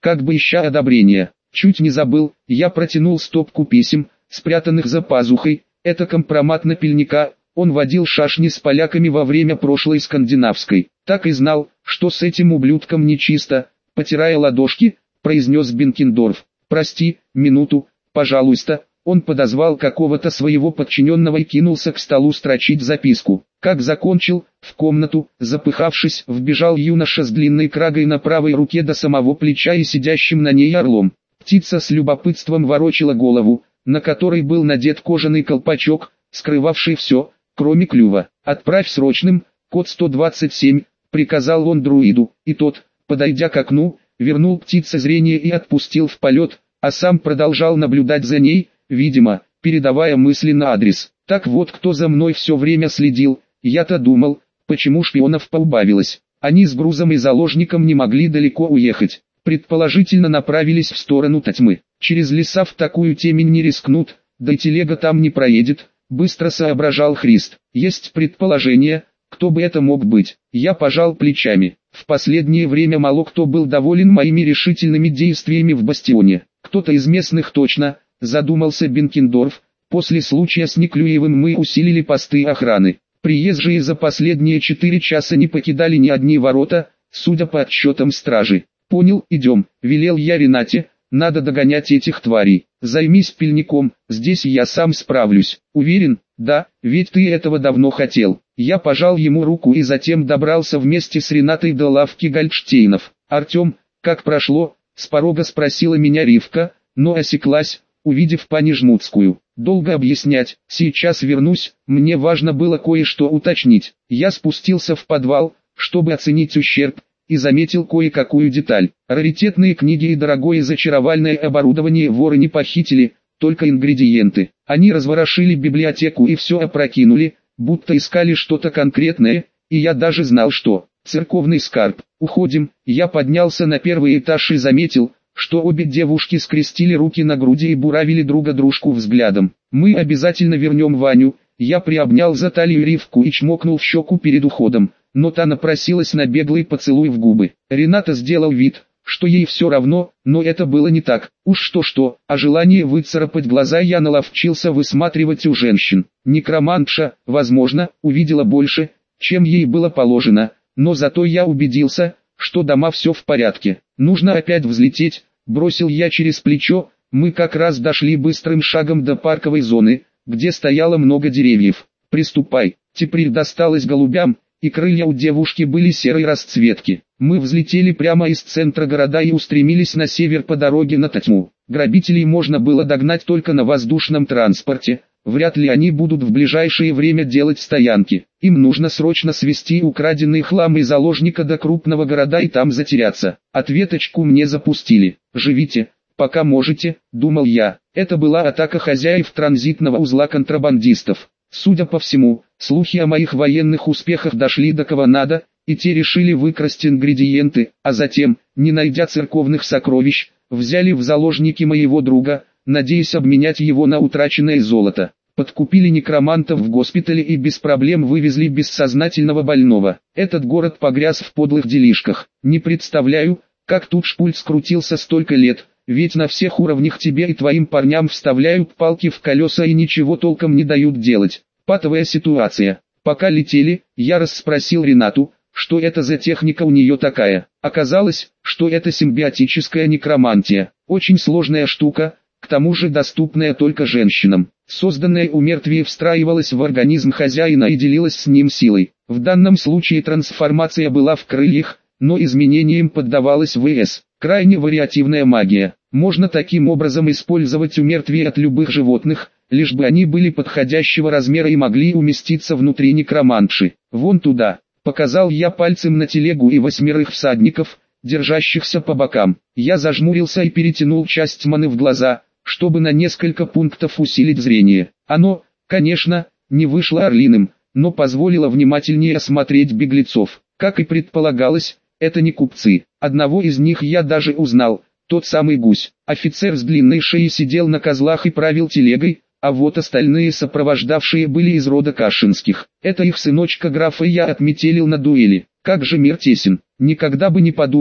как бы ища одобрения. Чуть не забыл, я протянул стопку писем, спрятанных за пазухой. Это компромат на Пельника, он водил шашни с поляками во время прошлой скандинавской. Так и знал, что с этим ублюдком нечисто, потирая ладошки, произнес Бенкендорф. Прости, минуту, пожалуйста. Он подозвал какого-то своего подчиненного и кинулся к столу строчить записку. Как закончил, в комнату, запыхавшись, вбежал юноша с длинной крагой на правой руке до самого плеча и сидящим на ней орлом. Птица с любопытством ворочила голову, на которой был надет кожаный колпачок, скрывавший все, кроме клюва. «Отправь срочным, код 127», — приказал он друиду, и тот, подойдя к окну, вернул птице зрение и отпустил в полет, а сам продолжал наблюдать за ней, видимо, передавая мысли на адрес. Так вот кто за мной все время следил, я-то думал, почему шпионов поубавилось. Они с грузом и заложником не могли далеко уехать, предположительно направились в сторону Тотьмы. Через леса в такую темень не рискнут, да и телега там не проедет, быстро соображал Христ. Есть предположение, кто бы это мог быть. Я пожал плечами. В последнее время мало кто был доволен моими решительными действиями в бастионе. Кто-то из местных точно, задумался Бенкендорф. После случая с Неклюевым мы усилили посты охраны. Приезжие за последние 4 часа не покидали ни одни ворота, судя по отчетам стражи. Понял, идем, велел я Ренате, надо догонять этих тварей. Займись Пельником, здесь я сам справлюсь. Уверен? Да, ведь ты этого давно хотел. Я пожал ему руку и затем добрался вместе с Ренатой до лавки Гольдштейнов. Артем, как прошло? С порога спросила меня Ривка, но осеклась, увидев пани Жмутскую. Долго объяснять, сейчас вернусь, мне важно было кое-что уточнить. Я спустился в подвал, чтобы оценить ущерб, и заметил кое-какую деталь. Раритетные книги и дорогое зачаровальное оборудование воры не похитили, только ингредиенты. Они разворошили библиотеку и все опрокинули, будто искали что-то конкретное, и я даже знал что. Церковный скарб. Уходим. Я поднялся на первый этаж и заметил, что обе девушки скрестили руки на груди и буравили друг-дружку взглядом. Мы обязательно вернем Ваню. Я приобнял за талию Ривку и чмокнул в щеку перед уходом, но та напросилась на беглый поцелуй в губы. Рената сделал вид, что ей все равно, но это было не так. Уж что-что, а желание выцарапать глаза я наловчился высматривать у женщин. Некромантша, возможно, увидела больше, чем ей было положено, но зато я убедился, что дома все в порядке. Нужно опять взлететь, бросил я через плечо. Мы как раз дошли быстрым шагом до парковой зоны, где стояло много деревьев. Приступай. Теперь досталось голубям, и крылья у девушки были серой расцветки. Мы взлетели прямо из центра города и устремились на север по дороге на Тотьму. Грабителей можно было догнать только на воздушном транспорте. Вряд ли они будут в ближайшее время делать стоянки. Им нужно срочно свести украденный хлам и заложника до крупного города и там затеряться. Ответочку мне запустили. Живите, пока можете, думал я. Это была атака хозяев транзитного узла контрабандистов. Судя по всему, слухи о моих военных успехах дошли до кого надо, и те решили выкрасть ингредиенты, а затем, не найдя церковных сокровищ, взяли в заложники моего друга, надеясь обменять его на утраченное золото. Подкупили некромантов в госпитале и без проблем вывезли бессознательного больного. Этот город погряз в подлых делишках. Не представляю, как тут шпуль скрутился столько лет, ведь на всех уровнях тебе и твоим парням вставляют палки в колеса и ничего толком не дают делать. Патовая ситуация. Пока летели, я расспросил Ренату, что это за техника у нее такая. Оказалось, что это симбиотическая некромантия. Очень сложная штука, к тому же доступная только женщинам. Созданное у мертвия встраивалось в организм хозяина и делилось с ним силой. В данном случае трансформация была в крыльях, но изменениям поддавалась ВС. Крайне вариативная магия. Можно таким образом использовать умертвие от любых животных, лишь бы они были подходящего размера и могли уместиться внутри некромантши. Вон туда. Показал я пальцем на телегу и 8 всадников, держащихся по бокам. Я зажмурился и перетянул часть маны в глаза, чтобы на несколько пунктов усилить зрение. Оно, конечно, не вышло орлиным, но позволило внимательнее осмотреть беглецов. Как и предполагалось, это не купцы. Одного из них я даже узнал, тот самый гусь. Офицер с длинной шеей сидел на козлах и правил телегой, а вот остальные сопровождавшие были из рода Кашинских. Это их сыночка графа я отметелил на дуэли. Как же мир тесен. Никогда бы не подумал,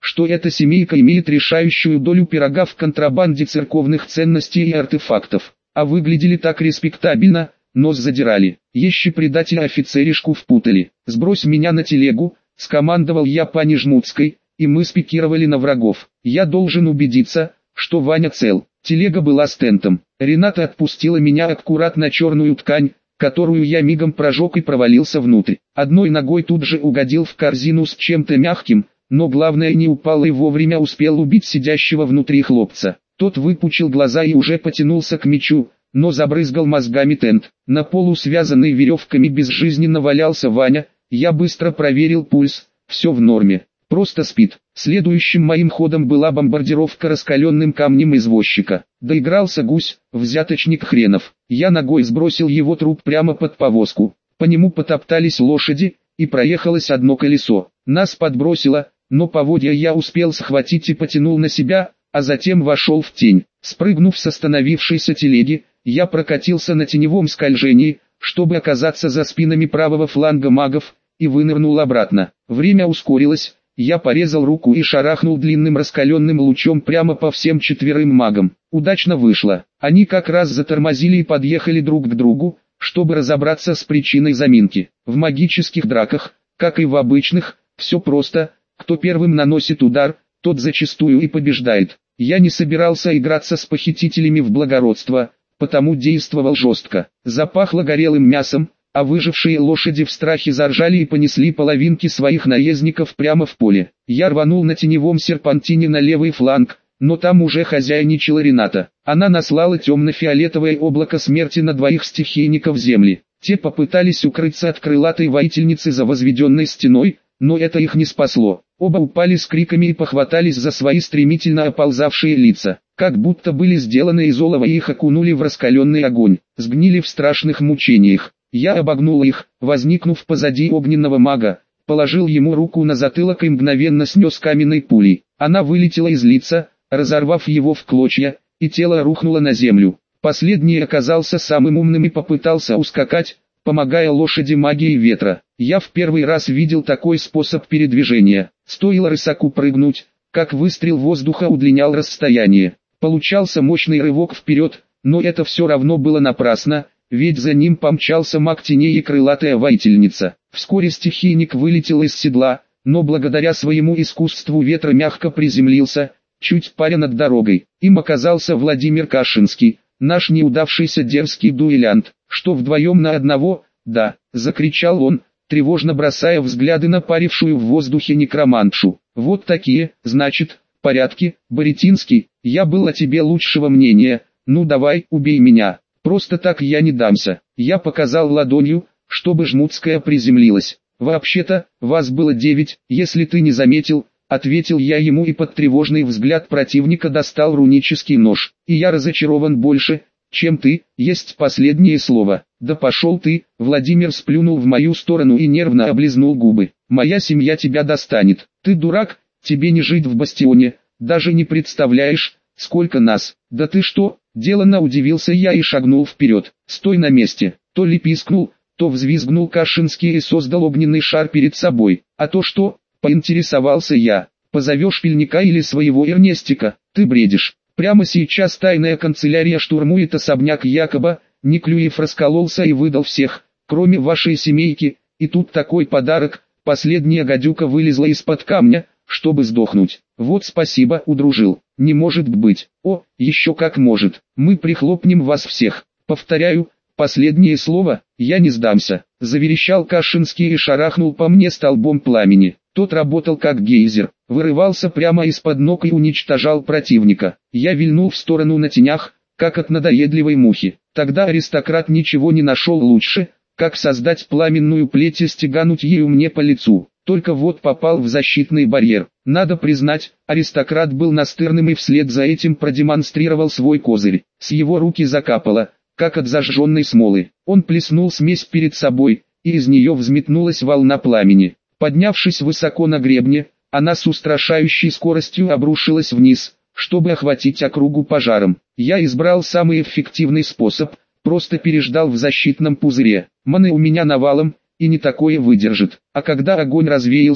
что эта семейка имеет решающую долю пирога в контрабанде церковных ценностей и артефактов. А выглядели так респектабельно, нос задирали. Еще предателя офицеришку впутали. «Сбрось меня на телегу», — скомандовал я пани Жмутской, и мы спикировали на врагов. Я должен убедиться, что Ваня цел. Телега была с тентом. Рената отпустила меня аккурат на черную ткань, которую я мигом прожег и провалился внутрь. Одной ногой тут же угодил в корзину с чем-то мягким, но главное не упал и вовремя успел убить сидящего внутри хлопца. Тот выпучил глаза и уже потянулся к мечу, но забрызгал мозгами тент. На полу, связанный веревками, безжизненно валялся Ваня. Я быстро проверил пульс, все в норме, просто спит. Следующим моим ходом была бомбардировка раскаленным камнем извозчика. Доигрался гусь, взяточник хренов. Я ногой сбросил его труп прямо под повозку. По нему потоптались лошади, и проехалось одно колесо. Нас подбросило, но поводья я успел схватить и потянул на себя, а затем вошел в тень. Спрыгнув с остановившейся телеги, я прокатился на теневом скольжении, чтобы оказаться за спинами правого фланга магов, и вынырнул обратно. Время ускорилось, я порезал руку и шарахнул длинным раскаленным лучом прямо по всем 4 магам. Удачно вышло. Они как раз затормозили и подъехали друг к другу, чтобы разобраться с причиной заминки. В магических драках, как и в обычных, все просто: кто первым наносит удар, тот зачастую и побеждает. Я не собирался играться с похитителями в благородство, потому действовал жестко. Запахло горелым мясом, а выжившие лошади в страхе заржали и понесли половинки своих наездников прямо в поле. Я рванул на теневом серпантине на левый фланг, но там уже хозяйничала Рената. Она наслала темно-фиолетовое облако смерти на 2 стихийников земли. Те попытались укрыться от крылатой воительницы за возведенной стеной, но это их не спасло. Оба упали с криками и похватались за свои стремительно оползавшие лица. Как будто были сделаны из олова и их окунули в раскаленный огонь. Сгнили в страшных мучениях. Я обогнул их, возникнув позади огненного мага, положил ему руку на затылок и мгновенно снес каменной пулей. Она вылетела из лица, разорвав его в клочья, и тело рухнуло на землю. Последний оказался самым умным и попытался ускакать, помогая лошади магией ветра. Я в первый раз видел такой способ передвижения. Стоило рысаку прыгнуть, как выстрел воздуха удлинял расстояние. Получался мощный рывок вперед, но это все равно было напрасно, ведь за ним помчался маг теней и крылатая воительница. Вскоре стихийник вылетел из седла, но благодаря своему искусству ветра мягко приземлился, чуть паря над дорогой. Им оказался Владимир Кашинский, наш неудавшийся дерзкий дуэлянт. «Что вдвоем на одного?» «Да», — закричал он, тревожно бросая взгляды на парившую в воздухе некромантшу. «Вот такие, значит, порядки, Боретинский, я был о тебе лучшего мнения, ну давай, убей меня, просто так я не дамся». Я показал ладонью, чтобы Жмутская приземлилась. «Вообще-то, вас было 9, если ты не заметил», — ответил я ему и под тревожный взгляд противника достал рунический нож. «И я разочарован больше, чем ты, есть последнее слово». «Да пошел ты», — Владимир сплюнул в мою сторону и нервно облизнул губы. «Моя семья тебя достанет. Ты дурак, тебе не жить в бастионе, даже не представляешь, сколько нас». «Да ты что?» — деланно удивился я и шагнул вперед. «Стой на месте». То ли пискнул, то взвизгнул Кашинский и создал огненный шар перед собой. «А то что?» — поинтересовался я. «Позовешь пельника или своего Эрнестика?» «Ты бредишь. Прямо сейчас тайная канцелярия штурмует особняк Якоба». Неклюев раскололся и выдал всех, кроме вашей семейки, и тут такой подарок. Последняя гадюка вылезла из-под камня, чтобы сдохнуть. Вот спасибо, удружил. Не может быть. О, еще как может. Мы прихлопнем вас всех. Повторяю, последнее слово, я не сдамся. Заверещал Кашинский и шарахнул по мне столбом пламени. Тот работал как гейзер, вырывался прямо из-под ног и уничтожал противника. Я вильнул в сторону на тенях, как от надоедливой мухи. Тогда аристократ ничего не нашел лучше, как создать пламенную плеть и стегануть ею мне по лицу. Только вот попал в защитный барьер. Надо признать, аристократ был настырным и вслед за этим продемонстрировал свой козырь. С его руки закапало, как от зажженной смолы. Он плеснул смесь перед собой, и из нее взметнулась волна пламени. Поднявшись высоко на гребне, она с устрашающей скоростью обрушилась вниз, чтобы охватить округу пожаром. Я избрал самый эффективный способ, просто переждал в защитном пузыре. Маны у меня навалом, и не такое выдержит. А когда огонь развеялся,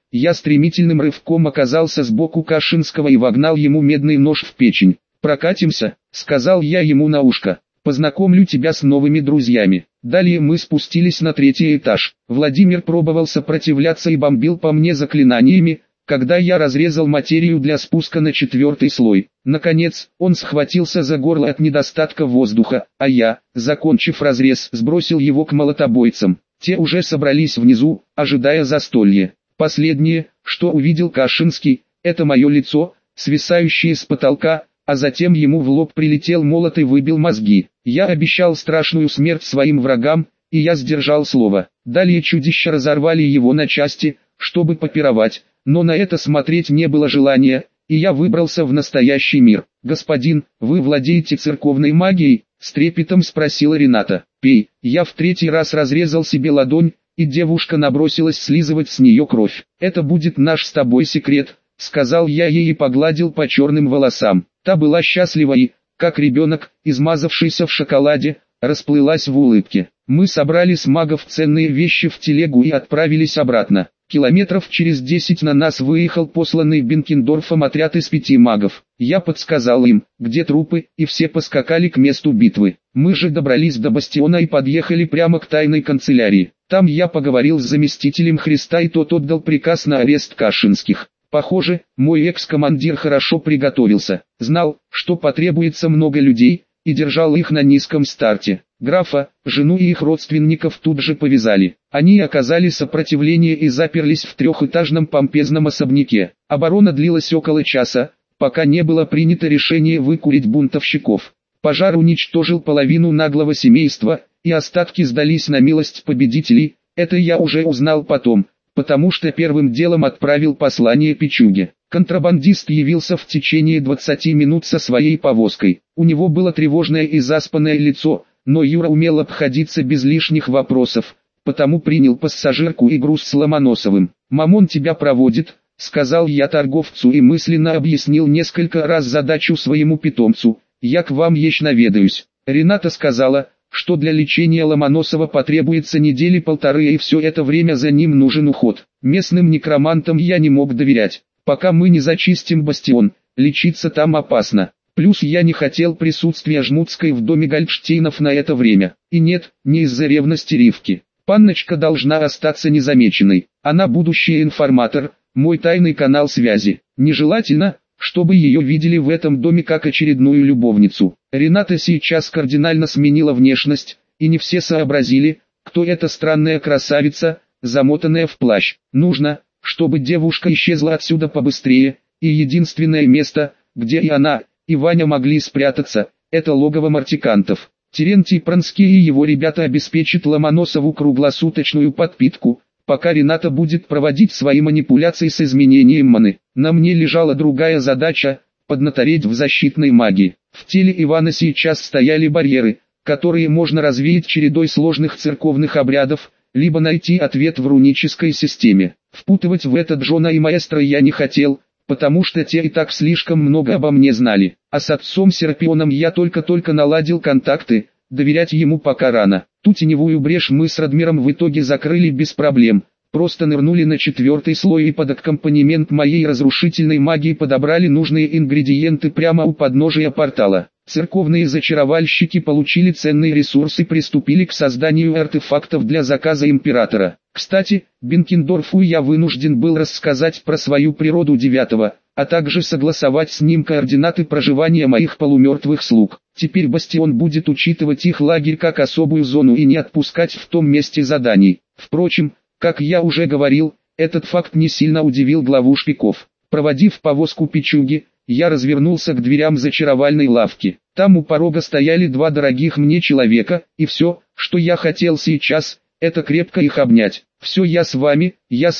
Я стремительным рывком оказался сбоку Кашинского и вогнал ему медный нож в печень. «Прокатимся», — сказал я ему на ушко. «Познакомлю тебя с новыми друзьями». Далее мы спустились на 3-й этаж. Владимир пробовал сопротивляться и бомбил по мне заклинаниями, когда я разрезал материю для спуска на 4-й слой. Наконец, он схватился за горло от недостатка воздуха, а я, закончив разрез, сбросил его к молотобойцам. Те уже собрались внизу, ожидая застолья. Последнее, что увидел Кашинский, это мое лицо, свисающее с потолка, а затем ему в лоб прилетел молот и выбил мозги. Я обещал страшную смерть своим врагам, и я сдержал слово. Далее чудища разорвали его на части, чтобы попировать, но на это смотреть не было желания, и я выбрался в настоящий мир. «Господин, вы владеете церковной магией?» — с трепетом спросила Рената. «Пей». Я в 3-й раз разрезал себе ладонь, и девушка набросилась слизывать с нее кровь. «Это будет наш с тобой секрет», — сказал я ей и погладил по черным волосам. Та была счастлива и, как ребенок, измазавшийся в шоколаде, расплылась в улыбке. Мы собрали с магов ценные вещи в телегу и отправились обратно. Километров через 10 на нас выехал посланный Бенкендорфом отряд из 5 магов. Я подсказал им, где трупы, и все поскакали к месту битвы. Мы же добрались до бастиона и подъехали прямо к тайной канцелярии. Там я поговорил с заместителем Христа, и тот отдал приказ на арест Кашинских. Похоже, мой экс-командир хорошо приготовился, знал, что потребуется много людей, и держал их на низком старте. Графа, жену и их родственников тут же повязали. Они оказали сопротивление и заперлись в 3-этажном помпезном особняке. Оборона длилась около часа, пока не было принято решение выкурить бунтовщиков. Пожар уничтожил половину наглого семейства, и остатки сдались на милость победителей. Это я уже узнал потом, потому что первым делом отправил послание Пичуге. Контрабандист явился в течение 20 минут со своей повозкой. У него было тревожное и заспанное лицо, но Юра умел обходиться без лишних вопросов, потому принял пассажирку и груз с Ломоносовым. «Мамон тебя проводит», — сказал я торговцу и мысленно объяснил несколько раз задачу своему питомцу. «Я к вам еще наведаюсь». Рената сказала, что для лечения Ломоносова потребуется недели 1,5, и все это время за ним нужен уход. Местным некромантам я не мог доверять. Пока мы не зачистим бастион, лечиться там опасно. Плюс я не хотел присутствия Жмутской в доме Гольдштейнов на это время. И нет, не из-за ревности Ривки. Панночка должна остаться незамеченной. Она будущий информатор, мой тайный канал связи. Нежелательно, чтобы ее видели в этом доме как очередную любовницу. Рената сейчас кардинально сменила внешность, и не все сообразили, кто эта странная красавица, замотанная в плащ. Нужно, чтобы девушка исчезла отсюда побыстрее, и единственное место, где и она, и Ваня могли спрятаться, это логово мартикантов. Терентий Пронский и его ребята обеспечат Ломоносову круглосуточную подпитку, пока Рената будет проводить свои манипуляции с изменением маны. На мне лежала другая задача – поднатореть в защитной магии. В теле Ивана сейчас стояли барьеры, которые можно развеять чередой сложных церковных обрядов, либо найти ответ в рунической системе. Впутывать в это Джона и маэстро я не хотел, потому что те и так слишком много обо мне знали. А с отцом Серапионом я только-только наладил контакты, доверять ему пока рано. Ту теневую брешь мы с Радмиром в итоге закрыли без проблем, просто нырнули на 4-й слой и под аккомпанемент моей разрушительной магии подобрали нужные ингредиенты прямо у подножия портала. Церковные зачаровальщики получили ценные ресурсы и приступили к созданию артефактов для заказа императора. Кстати, Бенкендорфу я вынужден был рассказать про свою природу 9-го, а также согласовать с ним координаты проживания моих полумертвых слуг. Теперь бастион будет учитывать их лагерь как особую зону и не отпускать в том месте заданий. Впрочем, как я уже говорил, этот факт не сильно удивил главу шпиков. Проводив повозку Пичуги, я развернулся к дверям зачаровальной лавки. Там у порога стояли 2 дорогих мне человека, и все, что я хотел сейчас, это крепко их обнять. «Все, я с вами»,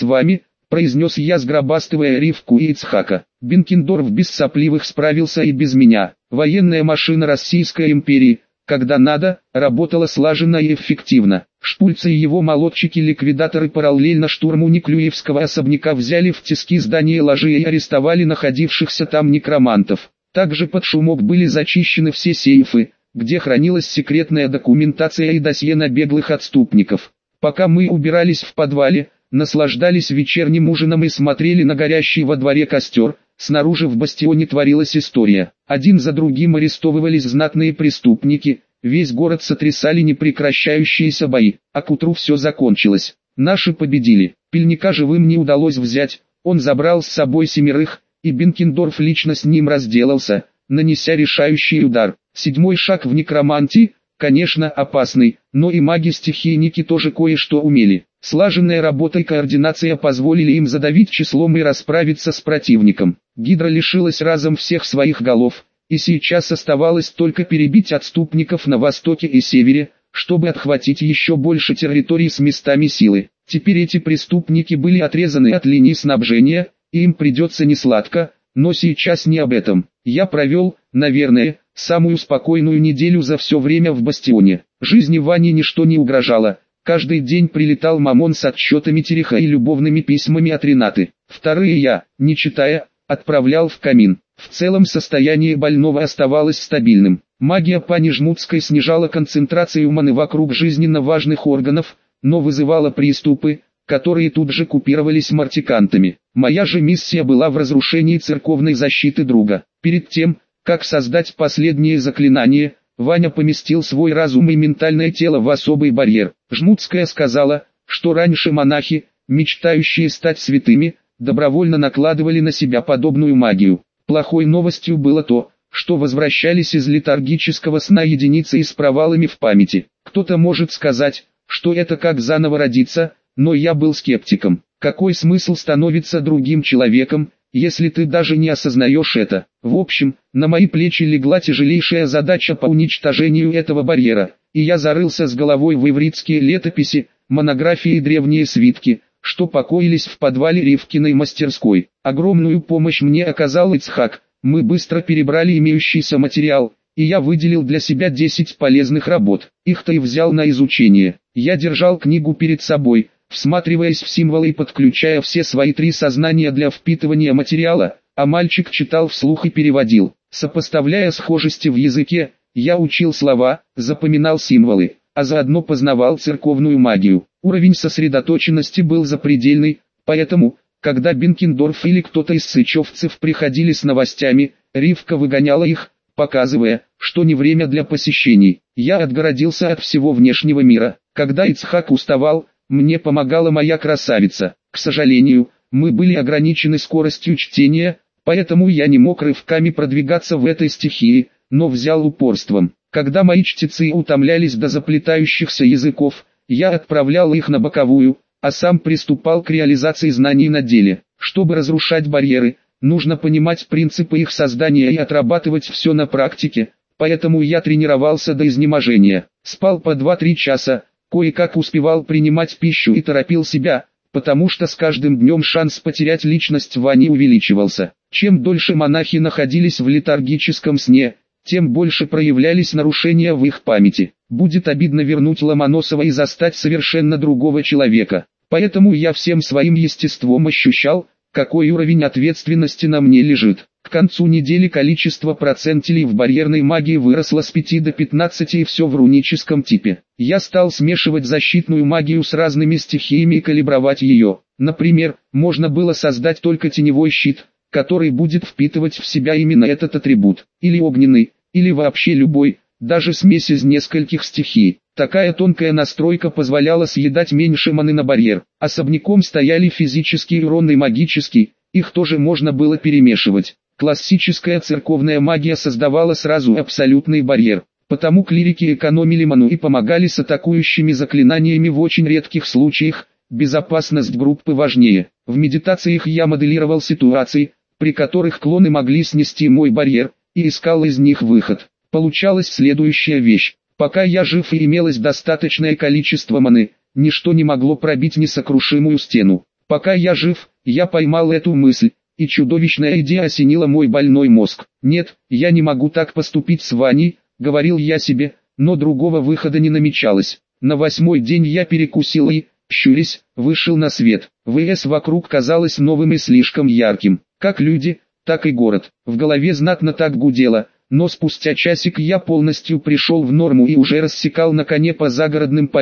произнес я, сгробастывая Ривку и Ицхака. Бенкендорф без сопливых справился и без меня. Военная машина Российской империи, когда надо, работала слаженно и эффективно. Шпульцы и его молодчики-ликвидаторы параллельно штурму Неклюевского особняка взяли в тиски здание ложи и арестовали находившихся там некромантов. Также под шумок были зачищены все сейфы, где хранилась секретная документация и досье на беглых отступников. Пока мы убирались в подвале, наслаждались вечерним ужином и смотрели на горящий во дворе костер. Снаружи в бастионе творилась история. Один за другим арестовывались знатные преступники, весь город сотрясали непрекращающиеся бои, а к утру все закончилось. Наши победили. Пельника живым не удалось взять, он забрал с собой 7, и Бенкендорф лично с ним разделался, нанеся решающий удар. 7-й шаг в некромантии, конечно, опасный, но и маги-стихийники тоже кое-что умели. Слаженная работа и координация позволили им задавить числом и расправиться с противником. Гидра лишилась разом всех своих голов, и сейчас оставалось только перебить отступников на востоке и севере, чтобы отхватить еще больше территорий с местами силы. Теперь эти преступники были отрезаны от линии снабжения, и им придется несладко, но сейчас не об этом. Я провел, наверное, самую спокойную неделю за все время в бастионе. Жизни Вани ничто не угрожало. Каждый день прилетал Мамон с отчетами Тереха и любовными письмами от Ренаты. Вторые я, не читая, отправлял в камин. В целом состояние больного оставалось стабильным. Магия пани Жмутской снижала концентрацию маны вокруг жизненно важных органов, но вызывала приступы, которые тут же купировались мартикантами. Моя же миссия была в разрушении церковной защиты друга. Перед тем, как создать последнее заклинание, Ваня поместил свой разум и ментальное тело в особый барьер. Жмутская сказала, что раньше монахи, мечтающие стать святыми, добровольно накладывали на себя подобную магию. Плохой новостью было то, что возвращались из летаргического сна единицы и с провалами в памяти. Кто-то может сказать, что это как заново родиться, но я был скептиком. Какой смысл становиться другим человеком, если ты даже не осознаешь это? В общем, на мои плечи легла тяжелейшая задача по уничтожению этого барьера, и я зарылся с головой в ивритские летописи, монографии и древние свитки, что покоились в подвале Ривкиной мастерской. Огромную помощь мне оказал Ицхак. Мы быстро перебрали имеющийся материал, и я выделил для себя 10 полезных работ. Их-то и взял на изучение. Я держал книгу перед собой, всматриваясь в символы и подключая все свои 3 сознания для впитывания материала, а мальчик читал вслух и переводил. Сопоставляя схожести в языке, я учил слова, запоминал символы, а заодно познавал церковную магию. Уровень сосредоточенности был запредельный, поэтому, когда Бенкендорф или кто-то из сычевцев приходили с новостями, Ривка выгоняла их, показывая, что не время для посещений. Я отгородился от всего внешнего мира. Когда Ицхак уставал, мне помогала моя красавица. К сожалению, мы были ограничены скоростью чтения, поэтому я не мог рывками продвигаться в этой стихии, но взял упорством. Когда мои чтецы утомлялись до заплетающихся языков, я отправлял их на боковую, а сам приступал к реализации знаний на деле. Чтобы разрушать барьеры, нужно понимать принципы их создания и отрабатывать все на практике, поэтому я тренировался до изнеможения. Спал по 2-3 часа, кое-как успевал принимать пищу и торопил себя, потому что с каждым днем шанс потерять личность Вани увеличивался. Чем дольше монахи находились в летаргическом сне, тем больше проявлялись нарушения в их памяти. Будет обидно вернуть Ломоносова и застать совершенно другого человека. Поэтому я всем своим естеством ощущал, какой уровень ответственности на мне лежит. К концу недели количество процентилей в барьерной магии выросло с 5 до 15 и все в руническом типе. Я стал смешивать защитную магию с разными стихиями и калибровать ее. Например, можно было создать только теневой щит, который будет впитывать в себя именно этот атрибут, или огненный, или вообще любой, даже смесь из нескольких стихий. Такая тонкая настройка позволяла съедать меньше маны на барьер. Особняком стояли физический урон и магический, их тоже можно было перемешивать. Классическая церковная магия создавала сразу абсолютный барьер, потому клирики экономили ману и помогали с атакующими заклинаниями в очень редких случаях. Безопасность группы важнее. В медитациях я моделировал ситуации, при которых клоны могли снести мой барьер, и искал из них выход. Получалась следующая вещь. Пока я жив и имелось достаточное количество маны, ничто не могло пробить несокрушимую стену. Пока я жив, я поймал эту мысль, и чудовищная идея осенила мой больной мозг. Нет, я не могу так поступить с Ваней, говорил я себе, но другого выхода не намечалось. На 8-й день я перекусил и, щурясь, вышел на свет. ВС вокруг казалось новым и слишком ярким. Как люди, так и город. В голове знатно так гудело, но спустя часик я полностью пришел в норму и уже рассекал на коне по загородным полям,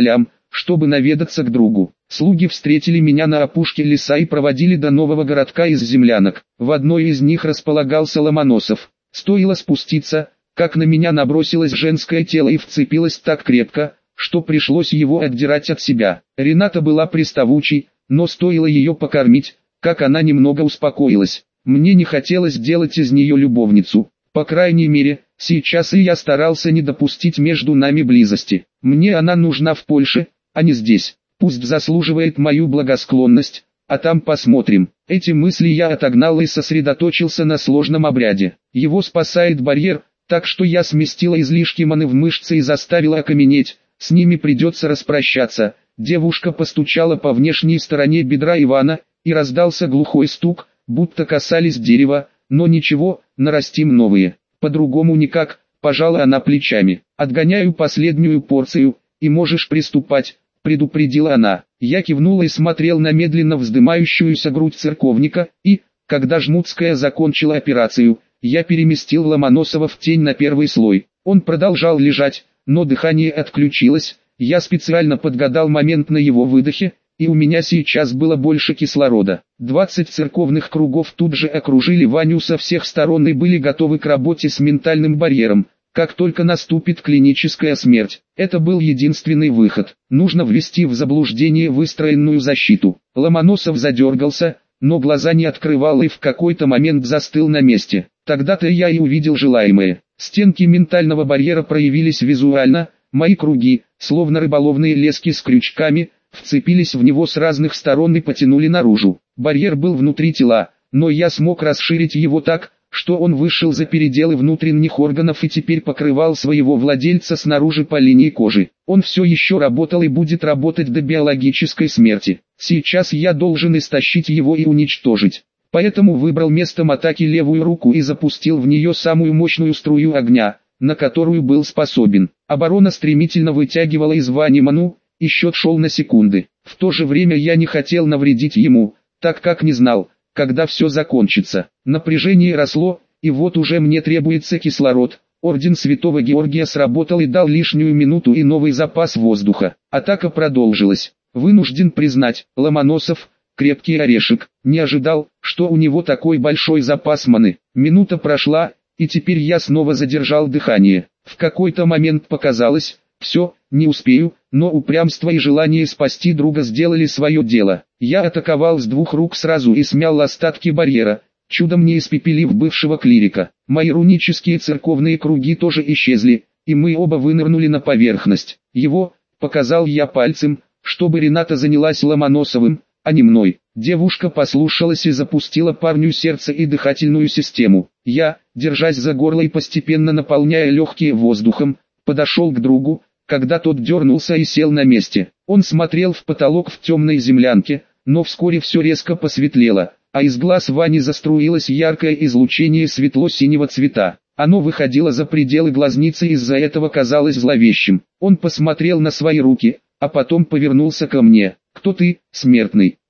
чтобы наведаться к другу. Слуги встретили меня на опушке леса и проводили до нового городка из землянок. В одной из них располагался Ломоносов. Стоило спуститься, как на меня набросилось женское тело и вцепилось так крепко, что пришлось его отдирать от себя. Рената была приставучей, но стоило ее покормить, как она немного успокоилась. Мне не хотелось делать из нее любовницу. По крайней мере, сейчас и я старался не допустить между нами близости. Мне она нужна в Польше, а не здесь. Пусть заслуживает мою благосклонность, а там посмотрим. Эти мысли я отогнал и сосредоточился на сложном обряде. Его спасает барьер, так что я сместила излишки маны в мышцы и заставила окаменеть. С ними придется распрощаться. Девушка постучала по внешней стороне бедра Ивана, и раздался глухой стук, будто касались дерева, но ничего, нарастим новые. По-другому никак, пожала она плечами. Отгоняю последнюю порцию, и можешь приступать, предупредила она. Я кивнул и смотрел на медленно вздымающуюся грудь церковника, и, когда Жмутская закончила операцию, я переместил Ломоносова в тень на первый слой. Он продолжал лежать, но дыхание отключилось, я специально подгадал момент на его выдохе, и у меня сейчас было больше кислорода. 20 церковных кругов тут же окружили Ваню со всех сторон и были готовы к работе с ментальным барьером. Как только наступит клиническая смерть, это был единственный выход. Нужно ввести в заблуждение выстроенную защиту. Ломоносов задергался, но глаза не открывал и в какой-то момент застыл на месте. Тогда-то я и увидел желаемое. Стенки ментального барьера проявились визуально, мои круги, словно рыболовные лески с крючками, вцепились в него с разных сторон и потянули наружу. Барьер был внутри тела, но я смог расширить его так, что он вышел за пределы внутренних органов и теперь покрывал своего владельца снаружи по линии кожи. Он все еще работал и будет работать до биологической смерти. Сейчас я должен истощить его и уничтожить. Поэтому выбрал местом атаки левую руку и запустил в нее самую мощную струю огня, на которую был способен. Оборона стремительно вытягивала из Вани ману, и счет шел на секунды. В то же время я не хотел навредить ему, так как не знал, когда все закончится. Напряжение росло, и вот уже мне требуется кислород. Орден Святого Георгия сработал и дал лишнюю минуту и новый запас воздуха. Атака продолжилась. Вынужден признать, Ломоносов, крепкий орешек, не ожидал, что у него такой большой запас маны. Минута прошла, и теперь я снова задержал дыхание. В какой-то момент показалось, все, не успею, но упрямство и желание спасти друга сделали свое дело. Я атаковал с двух рук сразу и смял остатки барьера, чудом не испепелив бывшего клирика. Мои рунические церковные круги тоже исчезли, и мы оба вынырнули на поверхность. Его, показал я пальцем, чтобы Рената занялась Ломоносовым, а не мной. Девушка послушалась и запустила парню сердце и дыхательную систему. Я, держась за горло и постепенно наполняя легкие воздухом, подошел к другу, когда тот дернулся и сел на месте. Он смотрел в потолок в темной землянке, но вскоре все резко посветлело, а из глаз Вани заструилось яркое излучение светло-синего цвета. Оно выходило за пределы глазницы и из-за этого казалось зловещим. Он посмотрел на свои руки, а потом повернулся ко мне. «Кто ты, смертный?»